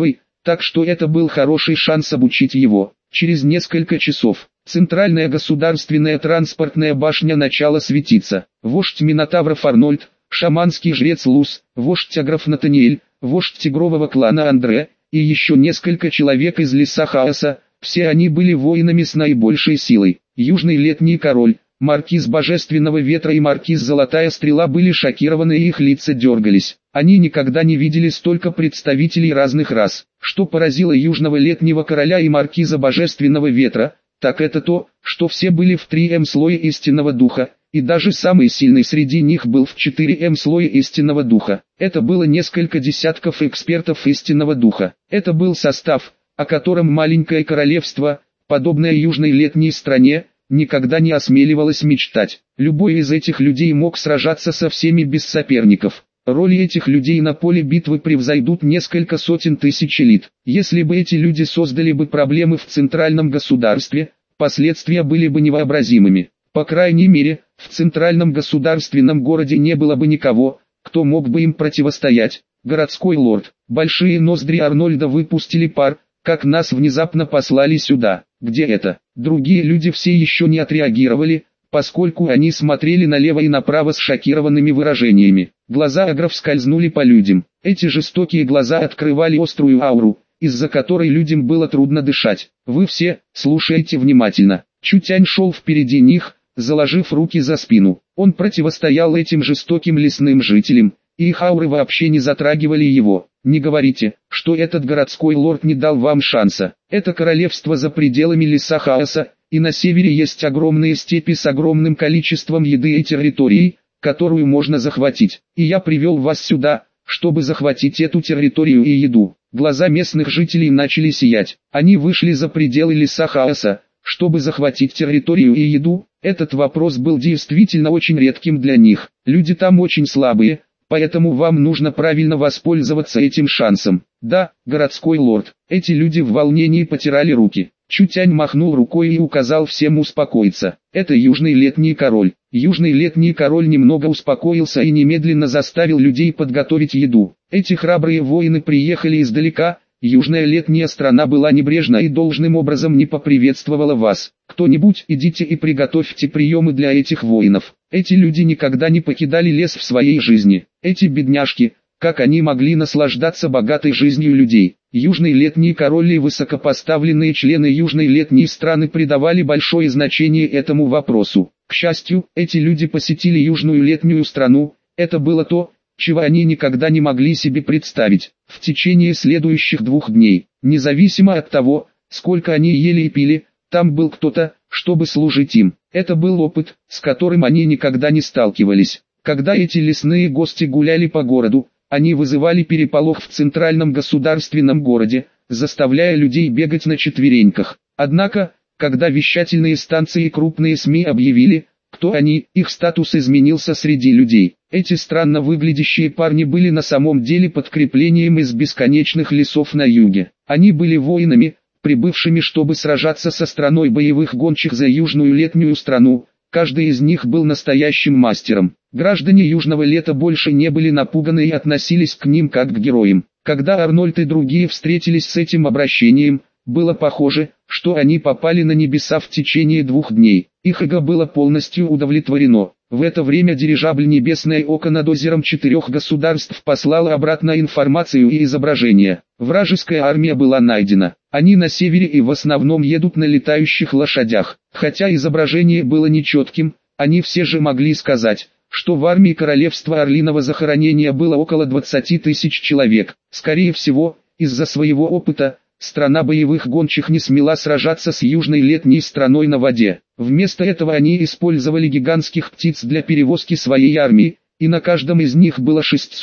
так что это был хороший шанс обучить его. Через несколько часов центральная государственная транспортная башня начала светиться. Вождь Минотавров Арнольд, шаманский жрец Лус, вождь Агров Натаниэль, вождь тигрового клана Андре и еще несколько человек из леса Хаоса, все они были воинами с наибольшей силой. Южный летний король, маркиз Божественного Ветра и маркиз Золотая Стрела были шокированы и их лица дергались. Они никогда не видели столько представителей разных рас. Что поразило Южного Летнего Короля и маркиза Божественного Ветра, так это то, что все были в 3М слое истинного духа, и даже самый сильный среди них был в 4М слое истинного духа. Это было несколько десятков экспертов истинного духа. Это был состав, о котором маленькое королевство, подобное Южной Летней стране, никогда не осмеливалось мечтать. Любой из этих людей мог сражаться со всеми без соперников. Роли этих людей на поле битвы превзойдут несколько сотен тысяч элит. Если бы эти люди создали бы проблемы в центральном государстве, последствия были бы невообразимыми. По крайней мере, в центральном государственном городе не было бы никого, кто мог бы им противостоять. Городской лорд. Большие ноздри Арнольда выпустили пар, как нас внезапно послали сюда. Где это? Другие люди все еще не отреагировали, поскольку они смотрели налево и направо с шокированными выражениями. Глаза агров скользнули по людям. Эти жестокие глаза открывали острую ауру, из-за которой людям было трудно дышать. Вы все, слушайте внимательно. Чутянь шел впереди них, заложив руки за спину. Он противостоял этим жестоким лесным жителям, и их ауры вообще не затрагивали его. Не говорите, что этот городской лорд не дал вам шанса. Это королевство за пределами леса Хаоса, и на севере есть огромные степи с огромным количеством еды и территорий, которую можно захватить. И я привел вас сюда, чтобы захватить эту территорию и еду. Глаза местных жителей начали сиять. Они вышли за пределы леса Хаоса, чтобы захватить территорию и еду. Этот вопрос был действительно очень редким для них. Люди там очень слабые, поэтому вам нужно правильно воспользоваться этим шансом. Да, городской лорд. Эти люди в волнении потирали руки. Чутянь махнул рукой и указал всем успокоиться. Это Южный Летний Король. Южный Летний Король немного успокоился и немедленно заставил людей подготовить еду. Эти храбрые воины приехали издалека. Южная Летняя страна была небрежна и должным образом не поприветствовала вас. Кто-нибудь идите и приготовьте приемы для этих воинов. Эти люди никогда не покидали лес в своей жизни. Эти бедняжки, как они могли наслаждаться богатой жизнью людей? Южный Летний Король и высокопоставленные члены Южной Летней страны придавали большое значение этому вопросу. К счастью, эти люди посетили Южную Летнюю страну. Это было то, чего они никогда не могли себе представить. В течение следующих 2 дней, независимо от того, сколько они ели и пили, там был кто-то, чтобы служить им. Это был опыт, с которым они никогда не сталкивались. Когда эти лесные гости гуляли по городу, они вызывали переполох в центральном государственном городе, заставляя людей бегать на четвереньках. Однако, когда вещательные станции и крупные СМИ объявили, кто они, их статус изменился среди людей. Эти странно выглядящие парни были на самом деле подкреплением из бесконечных лесов на юге. Они были воинами, прибывшими чтобы сражаться со страной боевых гончих за Южную Летнюю страну. Каждый из них был настоящим мастером. Граждане Южного Лета больше не были напуганы и относились к ним как к героям. Когда Арнольд и другие встретились с этим обращением, было похоже, что они попали на небеса в течение 2 дней. Их эго было полностью удовлетворено. В это время дирижабль «Небесное око» над озером 4 государств послала обратно информацию и изображения. Вражеская армия была найдена. Они на севере и в основном едут на летающих лошадях. Хотя изображение было нечетким, они все же могли сказать, что в армии королевства Орлиного захоронения было около 20 тысяч человек. Скорее всего, из-за своего опыта, страна боевых гончих не смела сражаться с Южной Летней страной на воде. Вместо этого они использовали гигантских птиц для перевозки своей армии, и на каждом из них было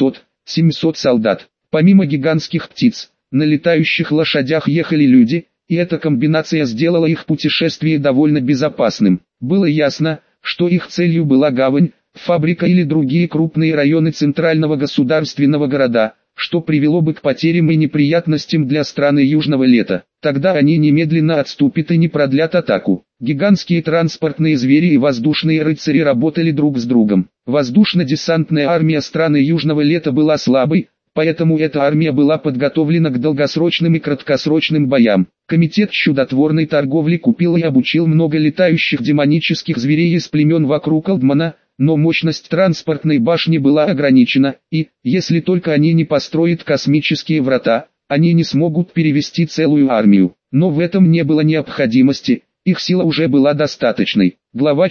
600-700 солдат. Помимо гигантских птиц, на летающих лошадях ехали люди, и эта комбинация сделала их путешествие довольно безопасным. Было ясно, что их целью была гавань, фабрика или другие крупные районы центрального государственного города, что привело бы к потерям и неприятностям для страны Южного Лета. Тогда они немедленно отступят и не продлят атаку. Гигантские транспортные звери и воздушные рыцари работали друг с другом. Воздушно-десантная армия страны Южного Лета была слабой, поэтому эта армия была подготовлена к долгосрочным и краткосрочным боям. Комитет чудотворной торговли купил и обучил много летающих демонических зверей из племен вокруг Олдмана, но мощность транспортной башни была ограничена, и, если только они не построят космические врата, они не смогут перевести целую армию. Но в этом не было необходимости, их сила уже была достаточной. Глава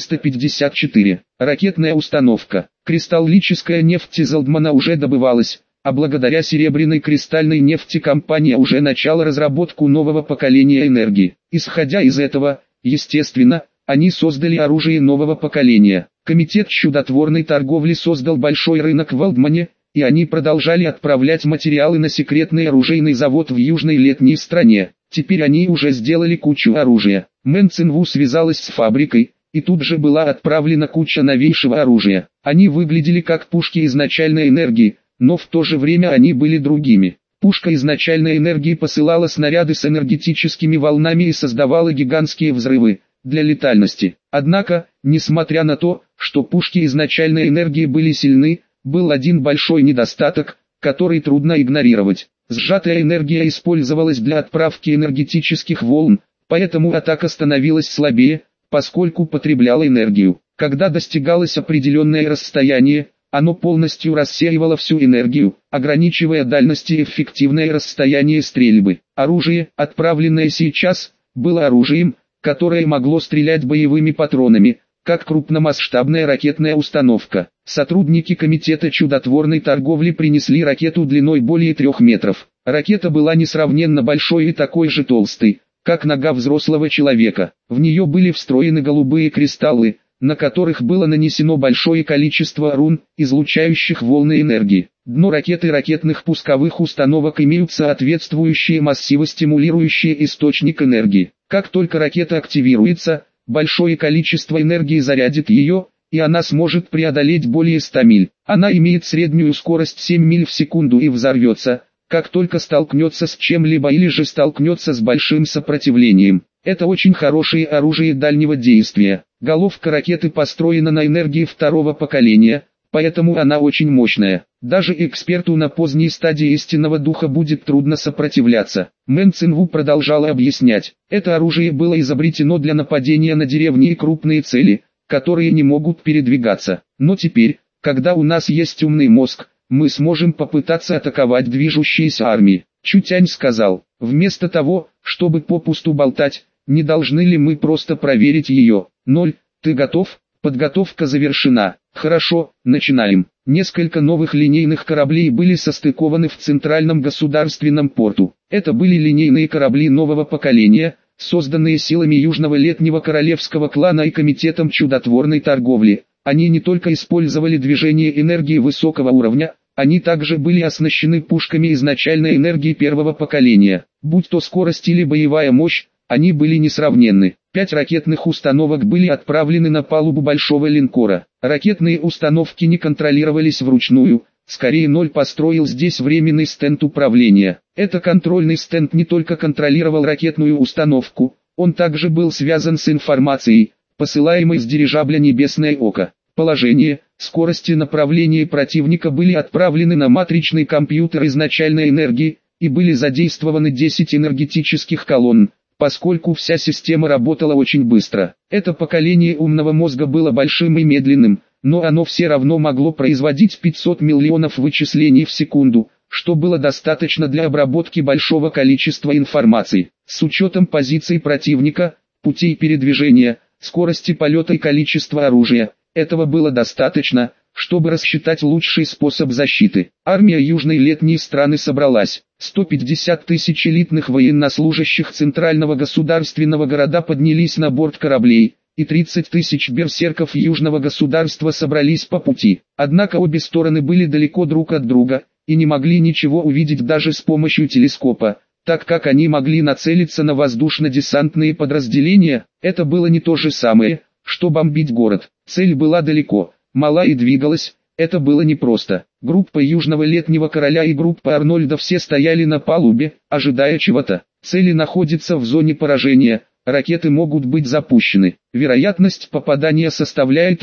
454. Ракетная установка. Кристаллическая нефть из Олдмана уже добывалась, а благодаря серебряной кристальной нефти компания уже начала разработку нового поколения энергии. Исходя из этого, естественно, они создали оружие нового поколения. Комитет чудотворной торговли создал большой рынок в Олдмане, и они продолжали отправлять материалы на секретный оружейный завод в южной летней стране. Теперь они уже сделали кучу оружия. Мэн Цинву связалась с фабрикой, и тут же была отправлена куча новейшего оружия. Они выглядели как пушки изначальной энергии, но в то же время они были другими. Пушка изначальной энергии посылала снаряды с энергетическими волнами и создавала гигантские взрывы для летальности. Однако, несмотря на то, что пушки изначальной энергии были сильны, был один большой недостаток, который трудно игнорировать. Сжатая энергия использовалась для отправки энергетических волн, поэтому атака становилась слабее, поскольку потребляла энергию. Когда достигалось определенное расстояние, оно полностью рассеивало всю энергию, ограничивая дальность и эффективное расстояние стрельбы. Оружие, отправленное сейчас, было оружием, которое могло стрелять боевыми патронами, как крупномасштабная ракетная установка. Сотрудники комитета чудотворной торговли принесли ракету длиной более 3 метров. Ракета была несравненно большой и такой же толстой, как нога взрослого человека. В нее были встроены голубые кристаллы, на которых было нанесено большое количество рун, излучающих волны энергии. Дно ракеты ракетных пусковых установок имеют соответствующие массивы, стимулирующие источник энергии. Как только ракета активируется, большое количество энергии зарядит ее, и она сможет преодолеть более 100 миль. Она имеет среднюю скорость 7 миль в секунду и взорвется, как только столкнется с чем-либо или же столкнется с большим сопротивлением. Это очень хорошее оружие дальнего действия. Головка ракеты построена на энергии второго поколения, поэтому она очень мощная. Даже эксперту на поздней стадии истинного духа будет трудно сопротивляться. Мэн Цинву продолжала объяснять. Это оружие было изобретено для нападения на деревни и крупные цели, которые не могут передвигаться. Но теперь, когда у нас есть умный мозг, мы сможем попытаться атаковать движущиеся армии. Чутянь сказал, вместо того, чтобы попусту болтать, не должны ли мы просто проверить ее? 0. Ты готов? Подготовка завершена. Хорошо, начинаем. Несколько новых линейных кораблей были состыкованы в центральном государственном порту. Это были линейные корабли нового поколения, созданные силами Южного Летнего Королевского клана и Комитетом чудотворной торговли. Они не только использовали движение энергии высокого уровня, они также были оснащены пушками изначальной энергии первого поколения. Будь то скорость или боевая мощь, они были несравненны. 5 ракетных установок были отправлены на палубу большого линкора. Ракетные установки не контролировались вручную, скорее 0 построил здесь временный стенд управления. Это контрольный стенд не только контролировал ракетную установку, он также был связан с информацией, посылаемой с дирижабля «Небесное око». Положение, скорость и направление противника были отправлены на матричный компьютер изначальной энергии, и были задействованы 10 энергетических колонн, поскольку вся система работала очень быстро. Это поколение умного мозга было большим и медленным, но оно все равно могло производить 500 миллионов вычислений в секунду, что было достаточно для обработки большого количества информации. С учетом позиций противника, путей передвижения, скорости полета и количества оружия, этого было достаточно, чтобы рассчитать лучший способ защиты. Армия Южной Летней страны собралась. 150 тысяч элитных военнослужащих Центрального государственного города поднялись на борт кораблей, и 30 тысяч берсерков Южного государства собрались по пути. Однако обе стороны были далеко друг от друга, и не могли ничего увидеть даже с помощью телескопа, так как они могли нацелиться на воздушно-десантные подразделения. Это было не то же самое, что бомбить город. Цель была далеко, мала и двигалась, это было непросто. Группа Южного Летнего Короля и группа Арнольда все стояли на палубе, ожидая чего-то. Цели находятся в зоне поражения, ракеты могут быть запущены. Вероятность попадания составляет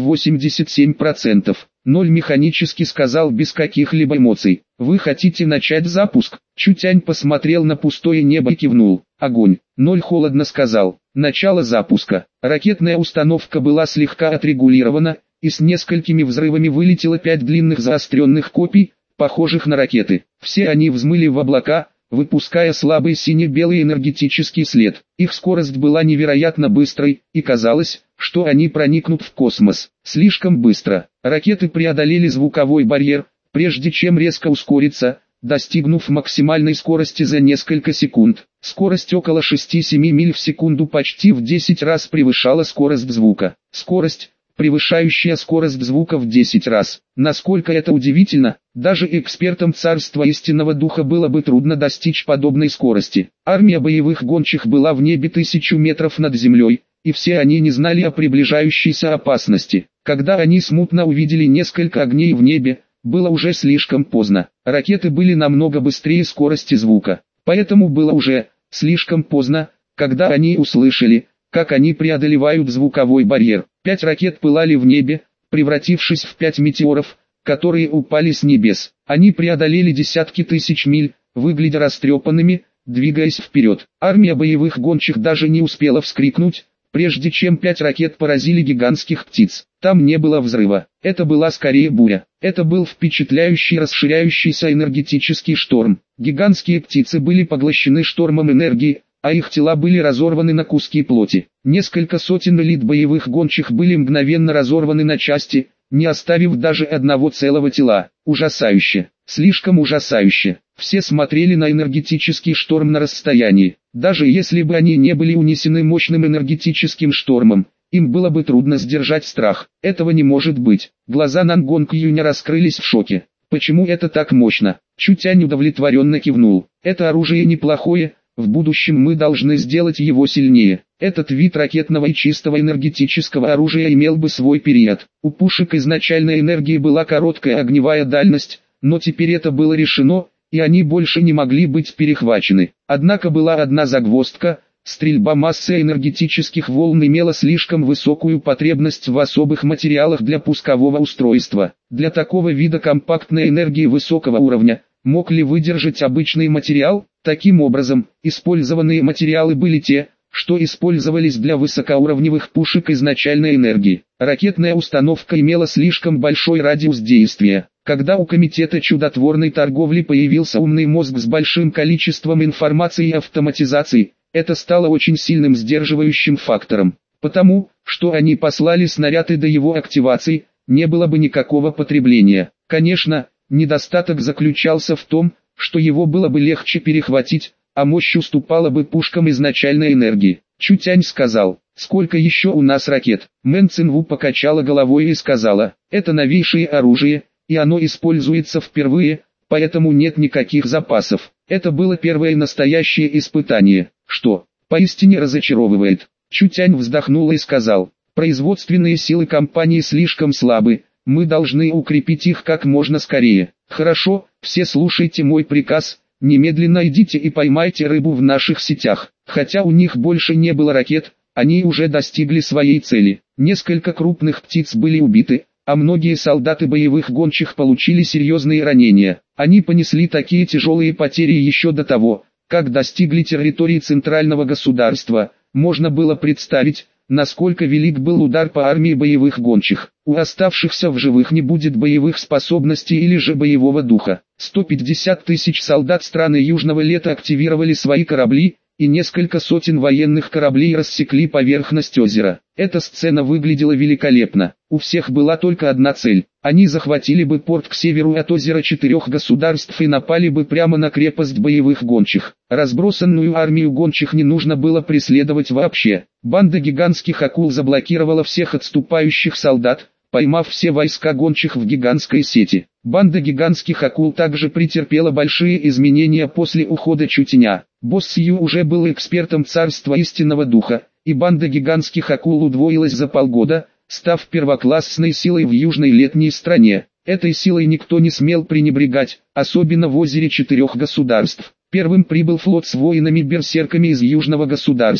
87%. Ноль механически сказал без каких-либо эмоций. Вы хотите начать запуск? Чутянь посмотрел на пустое небо и кивнул. Огонь. Ноль холодно сказал. Начало запуска. Ракетная установка была слегка отрегулирована, и с несколькими взрывами вылетело 5 длинных заостренных копий, похожих на ракеты. Все они взмыли в облака, выпуская слабый сине-белый энергетический след. Их скорость была невероятно быстрой, и казалось, что они проникнут в космос. Слишком быстро. Ракеты преодолели звуковой барьер, прежде чем резко ускориться, достигнув максимальной скорости за несколько секунд. Скорость около 6-7 миль в секунду почти в 10 раз превышала скорость звука. Скорость, превышающая скорость звука в 10 раз. Насколько это удивительно, даже экспертам Царства Истинного Духа было бы трудно достичь подобной скорости. Армия боевых гончих была в небе 1000 метров над землей, и все они не знали о приближающейся опасности. Когда они смутно увидели несколько огней в небе, было уже слишком поздно. Ракеты были намного быстрее скорости звука. Поэтому было уже слишком поздно, когда они услышали, как они преодолевают звуковой барьер. 5 ракет пылали в небе, превратившись в 5 метеоров, которые упали с небес. Они преодолели десятки тысяч миль, выглядя растрепанными, двигаясь вперед. Армия боевых гончих даже не успела вскрикнуть, прежде чем 5 ракет поразили гигантских птиц. Там не было взрыва. Это была скорее буря. Это был впечатляющий расширяющийся энергетический шторм. Гигантские птицы были поглощены штормом энергии, а их тела были разорваны на куски плоти. Несколько сотен элит боевых гончих были мгновенно разорваны на части, не оставив даже одного целого тела. Ужасающе. Слишком ужасающе. Все смотрели на энергетический шторм на расстоянии. Даже если бы они не были унесены мощным энергетическим штормом, им было бы трудно сдержать страх. Этого не может быть. Глаза Нангонг Юня раскрылись в шоке. Почему это так мощно? Чутянь удовлетворенно кивнул. Это оружие неплохое, в будущем мы должны сделать его сильнее. Этот вид ракетного и чистого энергетического оружия имел бы свой период. У пушек изначальной энергии была короткая огневая дальность, но теперь это было решено, и они больше не могли быть перехвачены. Однако была одна загвоздка: стрельба массой энергетических волн имела слишком высокую потребность в особых материалах для пускового устройства. Для такого вида компактной энергии высокого уровня, мог ли выдержать обычный материал? Таким образом, использованные материалы были те, что использовались для высокоуровневых пушек изначальной энергии. Ракетная установка имела слишком большой радиус действия. Когда у Комитета чудотворной торговли появился умный мозг с большим количеством информации и автоматизации, это стало очень сильным сдерживающим фактором. Потому, что они послали снаряд и до его активации, не было бы никакого потребления. Конечно, недостаток заключался в том, что его было бы легче перехватить, а мощь уступала бы пушкам изначальной энергии. Чутянь сказал: «Сколько еще у нас ракет?» Мэн Цинву покачала головой и сказала: «Это новейшее оружие, и оно используется впервые, поэтому нет никаких запасов. Это было первое настоящее испытание, что поистине разочаровывает». Чутянь вздохнула и сказал: «Производственные силы компании слишком слабы, мы должны укрепить их как можно скорее». «Хорошо, все слушайте мой приказ, немедленно идите и поймайте рыбу в наших сетях». Хотя у них больше не было ракет, они уже достигли своей цели. Несколько крупных птиц были убиты, а многие солдаты боевых гончих получили серьезные ранения. Они понесли такие тяжелые потери еще до того, как достигли территории центрального государства. Можно было представить, насколько велик был удар по армии боевых гончих. У оставшихся в живых не будет боевых способностей или же боевого духа. 150 тысяч солдат страны Южного Лета активировали свои корабли, и несколько сотен военных кораблей рассекли поверхность озера. Эта сцена выглядела великолепно. У всех была только одна цель. Они захватили бы порт к северу от озера 4 государств и напали бы прямо на крепость боевых гончих. Разбросанную армию гончих не нужно было преследовать вообще. Банда гигантских акул заблокировала всех отступающих солдат, поймав все войска гончих в гигантской сети. Банда гигантских акул также претерпела большие изменения после ухода Чутяня. Босс Сью уже был экспертом Царства Истинного Духа, и банда гигантских акул удвоилась за полгода, став первоклассной силой в южной летней стране. Этой силой никто не смел пренебрегать, особенно в озере 4 государств. Первым прибыл флот с воинами-берсерками из южного государства.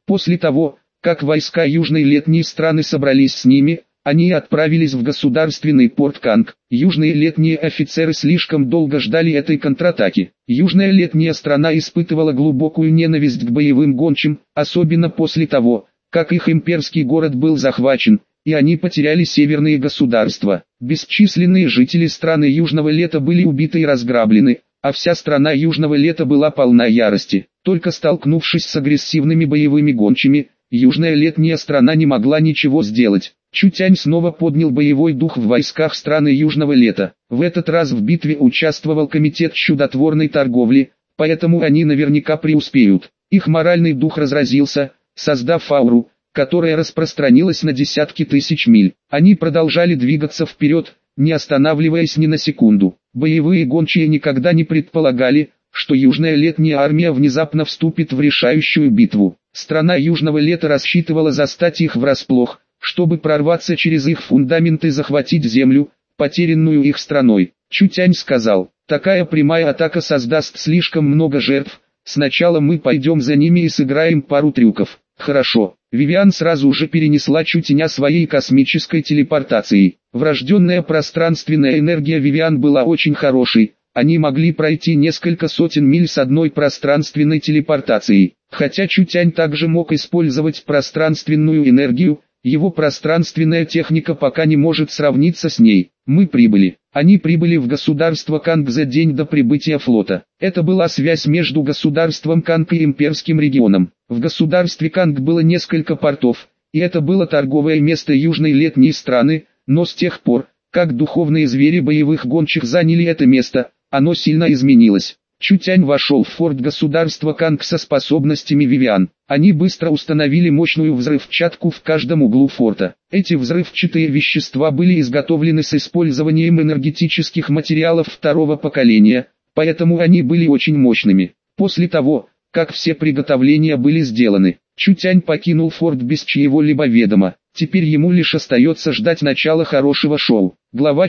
После того, как войска Южной Летней страны собрались с ними, они отправились в государственный порт Канг. Южные летние офицеры слишком долго ждали этой контратаки. Южная Летняя страна испытывала глубокую ненависть к боевым гончим, особенно после того, как их имперский город был захвачен, и они потеряли северные государства. Бесчисленные жители страны Южного Лета были убиты и разграблены, а вся страна Южного Лета была полна ярости. Только столкнувшись с агрессивными боевыми гончими, Южная Летняя страна не могла ничего сделать. Чутянь снова поднял боевой дух в войсках страны Южного Лета. В этот раз в битве участвовал комитет чудотворной торговли, поэтому они наверняка преуспеют. Их моральный дух разразился, создав ауру, которая распространилась на десятки тысяч миль. Они продолжали двигаться вперед, не останавливаясь ни на секунду. Боевые гончие никогда не предполагали, что Южная Летняя армия внезапно вступит в решающую битву. Страна Южного Лета рассчитывала застать их врасплох, чтобы прорваться через их фундамент и захватить землю, потерянную их страной. Чутянь сказал, такая прямая атака создаст слишком много жертв, сначала мы пойдем за ними и сыграем пару трюков. Хорошо. Вивиан сразу же перенесла Чутяня своей космической телепортацией. Врожденная пространственная энергия Вивиан была очень хорошей, они могли пройти несколько сотен миль с одной пространственной телепортацией. Хотя Чутянь также мог использовать пространственную энергию, его пространственная техника пока не может сравниться с ней. Мы прибыли. Они прибыли в государство Канг за день до прибытия флота. Это была связь между государством Канг и имперским регионом. В государстве Канг было несколько портов, и это было торговое место Южной Летней страны, но с тех пор, как духовные звери боевых гончих заняли это место, оно сильно изменилось. Чутянь вошел в форт государства Канг со способностями Вивиан. Они быстро установили мощную взрывчатку в каждом углу форта. Эти взрывчатые вещества были изготовлены с использованием энергетических материалов второго поколения, поэтому они были очень мощными. После того, как все приготовления были сделаны, Чутянь покинул форт без чьего-либо ведома. Теперь ему лишь остается ждать начала хорошего шоу. Глава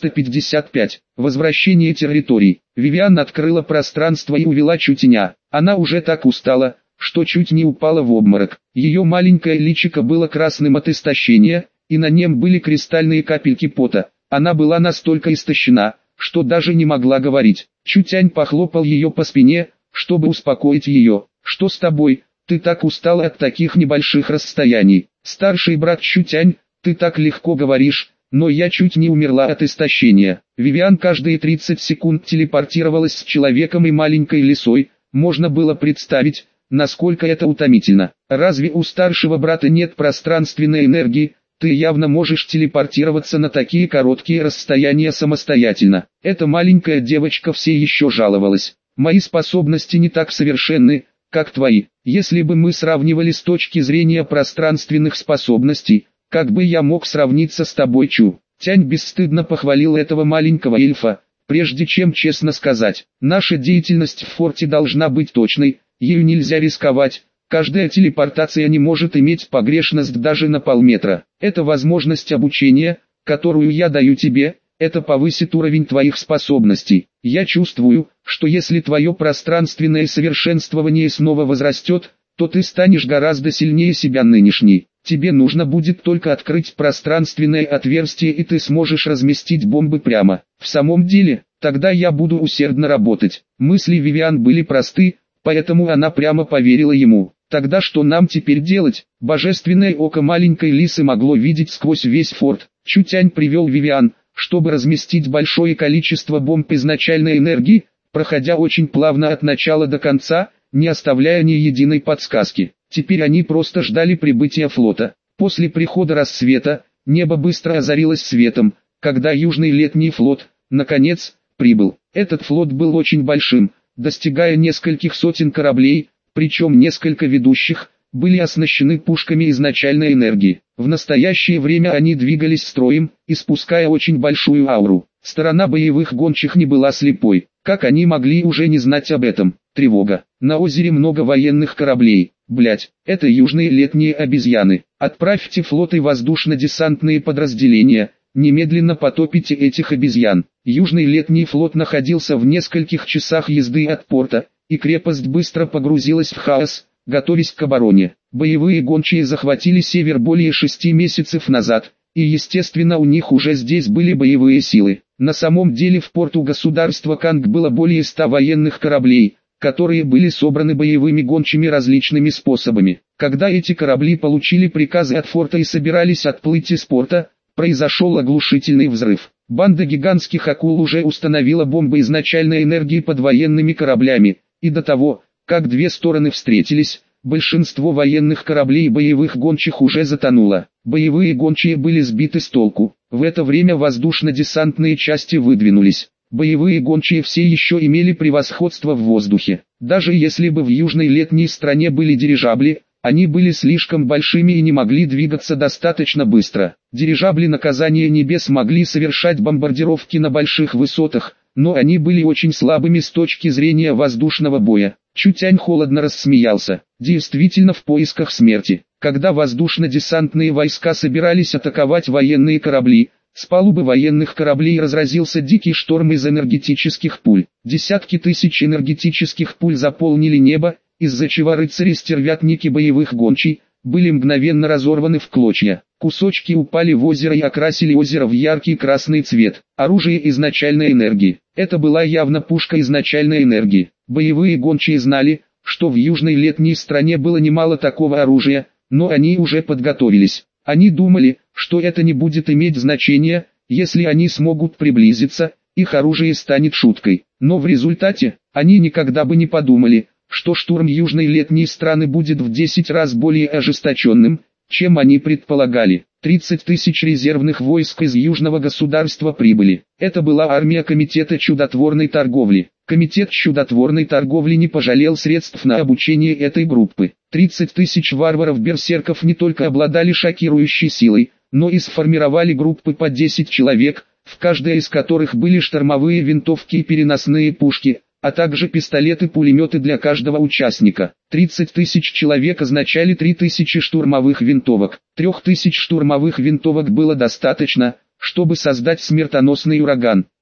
455. Возвращение территорий. Вивиан открыла пространство и увела Чутяня. Она уже так устала, что чуть не упала в обморок. Ее маленькое личико было красным от истощения, и на нем были кристальные капельки пота. Она была настолько истощена, что даже не могла говорить. Чутянь похлопал ее по спине, чтобы успокоить ее. «Что с тобой? Ты так устала от таких небольших расстояний. Старший брат Чутянь, ты так легко говоришь, но я чуть не умерла от истощения». Вивиан каждые 30 секунд телепортировалась с человеком и маленькой лисой, можно было представить, насколько это утомительно. Разве у старшего брата нет пространственной энергии? Ты явно можешь телепортироваться на такие короткие расстояния самостоятельно. Эта маленькая девочка все еще жаловалась. Мои способности не так совершенны, как твои. Если бы мы сравнивали с точки зрения пространственных способностей, как бы я мог сравниться с тобой, Чу? Тянь бесстыдно похвалил этого маленького эльфа, прежде чем честно сказать. Наша деятельность в форте должна быть точной, ею нельзя рисковать. Каждая телепортация не может иметь погрешность даже на полметра. Это возможность обучения, которую я даю тебе. Это повысит уровень твоих способностей. Я чувствую, что если твое пространственное совершенствование снова возрастет, то ты станешь гораздо сильнее себя нынешней. Тебе нужно будет только открыть пространственное отверстие, и ты сможешь разместить бомбы прямо. В самом деле, тогда я буду усердно работать. Мысли Вивиан были просты, поэтому она прямо поверила ему. Тогда что нам теперь делать? Божественное око маленькой лисы могло видеть сквозь весь форт. Чутянь привел Вивиан, чтобы разместить большое количество бомб изначальной энергии, проходя очень плавно от начала до конца, не оставляя ни единой подсказки. Теперь они просто ждали прибытия флота. После прихода рассвета, небо быстро озарилось светом, когда Южный Летний флот, наконец, прибыл. Этот флот был очень большим, достигая нескольких сотен кораблей, причем несколько ведущих были оснащены пушками изначальной энергии. В настоящее время они двигались строем, испуская очень большую ауру. Сторона боевых гончих не была слепой. Как они могли уже не знать об этом? Тревога. На озере много военных кораблей. Блять, это южные летние обезьяны. Отправьте флот и воздушно-десантные подразделения. Немедленно потопите этих обезьян. Южный Летний флот находился в нескольких часах езды от порта, и крепость быстро погрузилась в хаос, готовясь к обороне. Боевые гончие захватили север более 6 месяцев назад, и естественно у них уже здесь были боевые силы. На самом деле в порту государства Канг было более 100 военных кораблей, которые были собраны боевыми гончими различными способами. Когда эти корабли получили приказы от форта и собирались отплыть из порта, произошел оглушительный взрыв. Банда гигантских акул уже установила бомбы изначальной энергии под военными кораблями, и до того, как две стороны встретились, большинство военных кораблей и боевых гончих уже затонуло. Боевые гончие были сбиты с толку. В это время воздушно-десантные части выдвинулись. Боевые гончие все еще имели превосходство в воздухе. Даже если бы в южной летней стране были дирижабли, они были слишком большими и не могли двигаться достаточно быстро. Дирижабли наказания небес могли совершать бомбардировки на больших высотах, но они были очень слабыми с точки зрения воздушного боя. Чутянь холодно рассмеялся. Действительно в поисках смерти. Когда воздушно-десантные войска собирались атаковать военные корабли, с палубы военных кораблей разразился дикий шторм из энергетических пуль. Десятки тысяч энергетических пуль заполнили небо, из-за чего рыцари-стервятники боевых гончей были мгновенно разорваны в клочья. Кусочки упали в озеро и окрасили озеро в яркий красный цвет. Оружие изначальной энергии. Это была явно пушка изначальной энергии. Боевые гончие знали, что в южной летней стране было немало такого оружия, но они уже подготовились. Они думали, что это не будет иметь значения, если они смогут приблизиться, их оружие станет шуткой. Но в результате, они никогда бы не подумали, что штурм южной летней страны будет в 10 раз более ожесточенным, чем они предполагали. 30 тысяч резервных войск из южного государства прибыли. Это была армия Комитета чудотворной торговли. Комитет чудотворной торговли не пожалел средств на обучение этой группы. 30 тысяч варваров-берсерков не только обладали шокирующей силой, но и сформировали группы по 10 человек, в каждой из которых были штурмовые винтовки и переносные пушки, а также пистолеты-пулеметы для каждого участника. 30 тысяч человек означали 3000 штурмовых винтовок. 3000 штурмовых винтовок было достаточно, чтобы создать смертоносный ураган.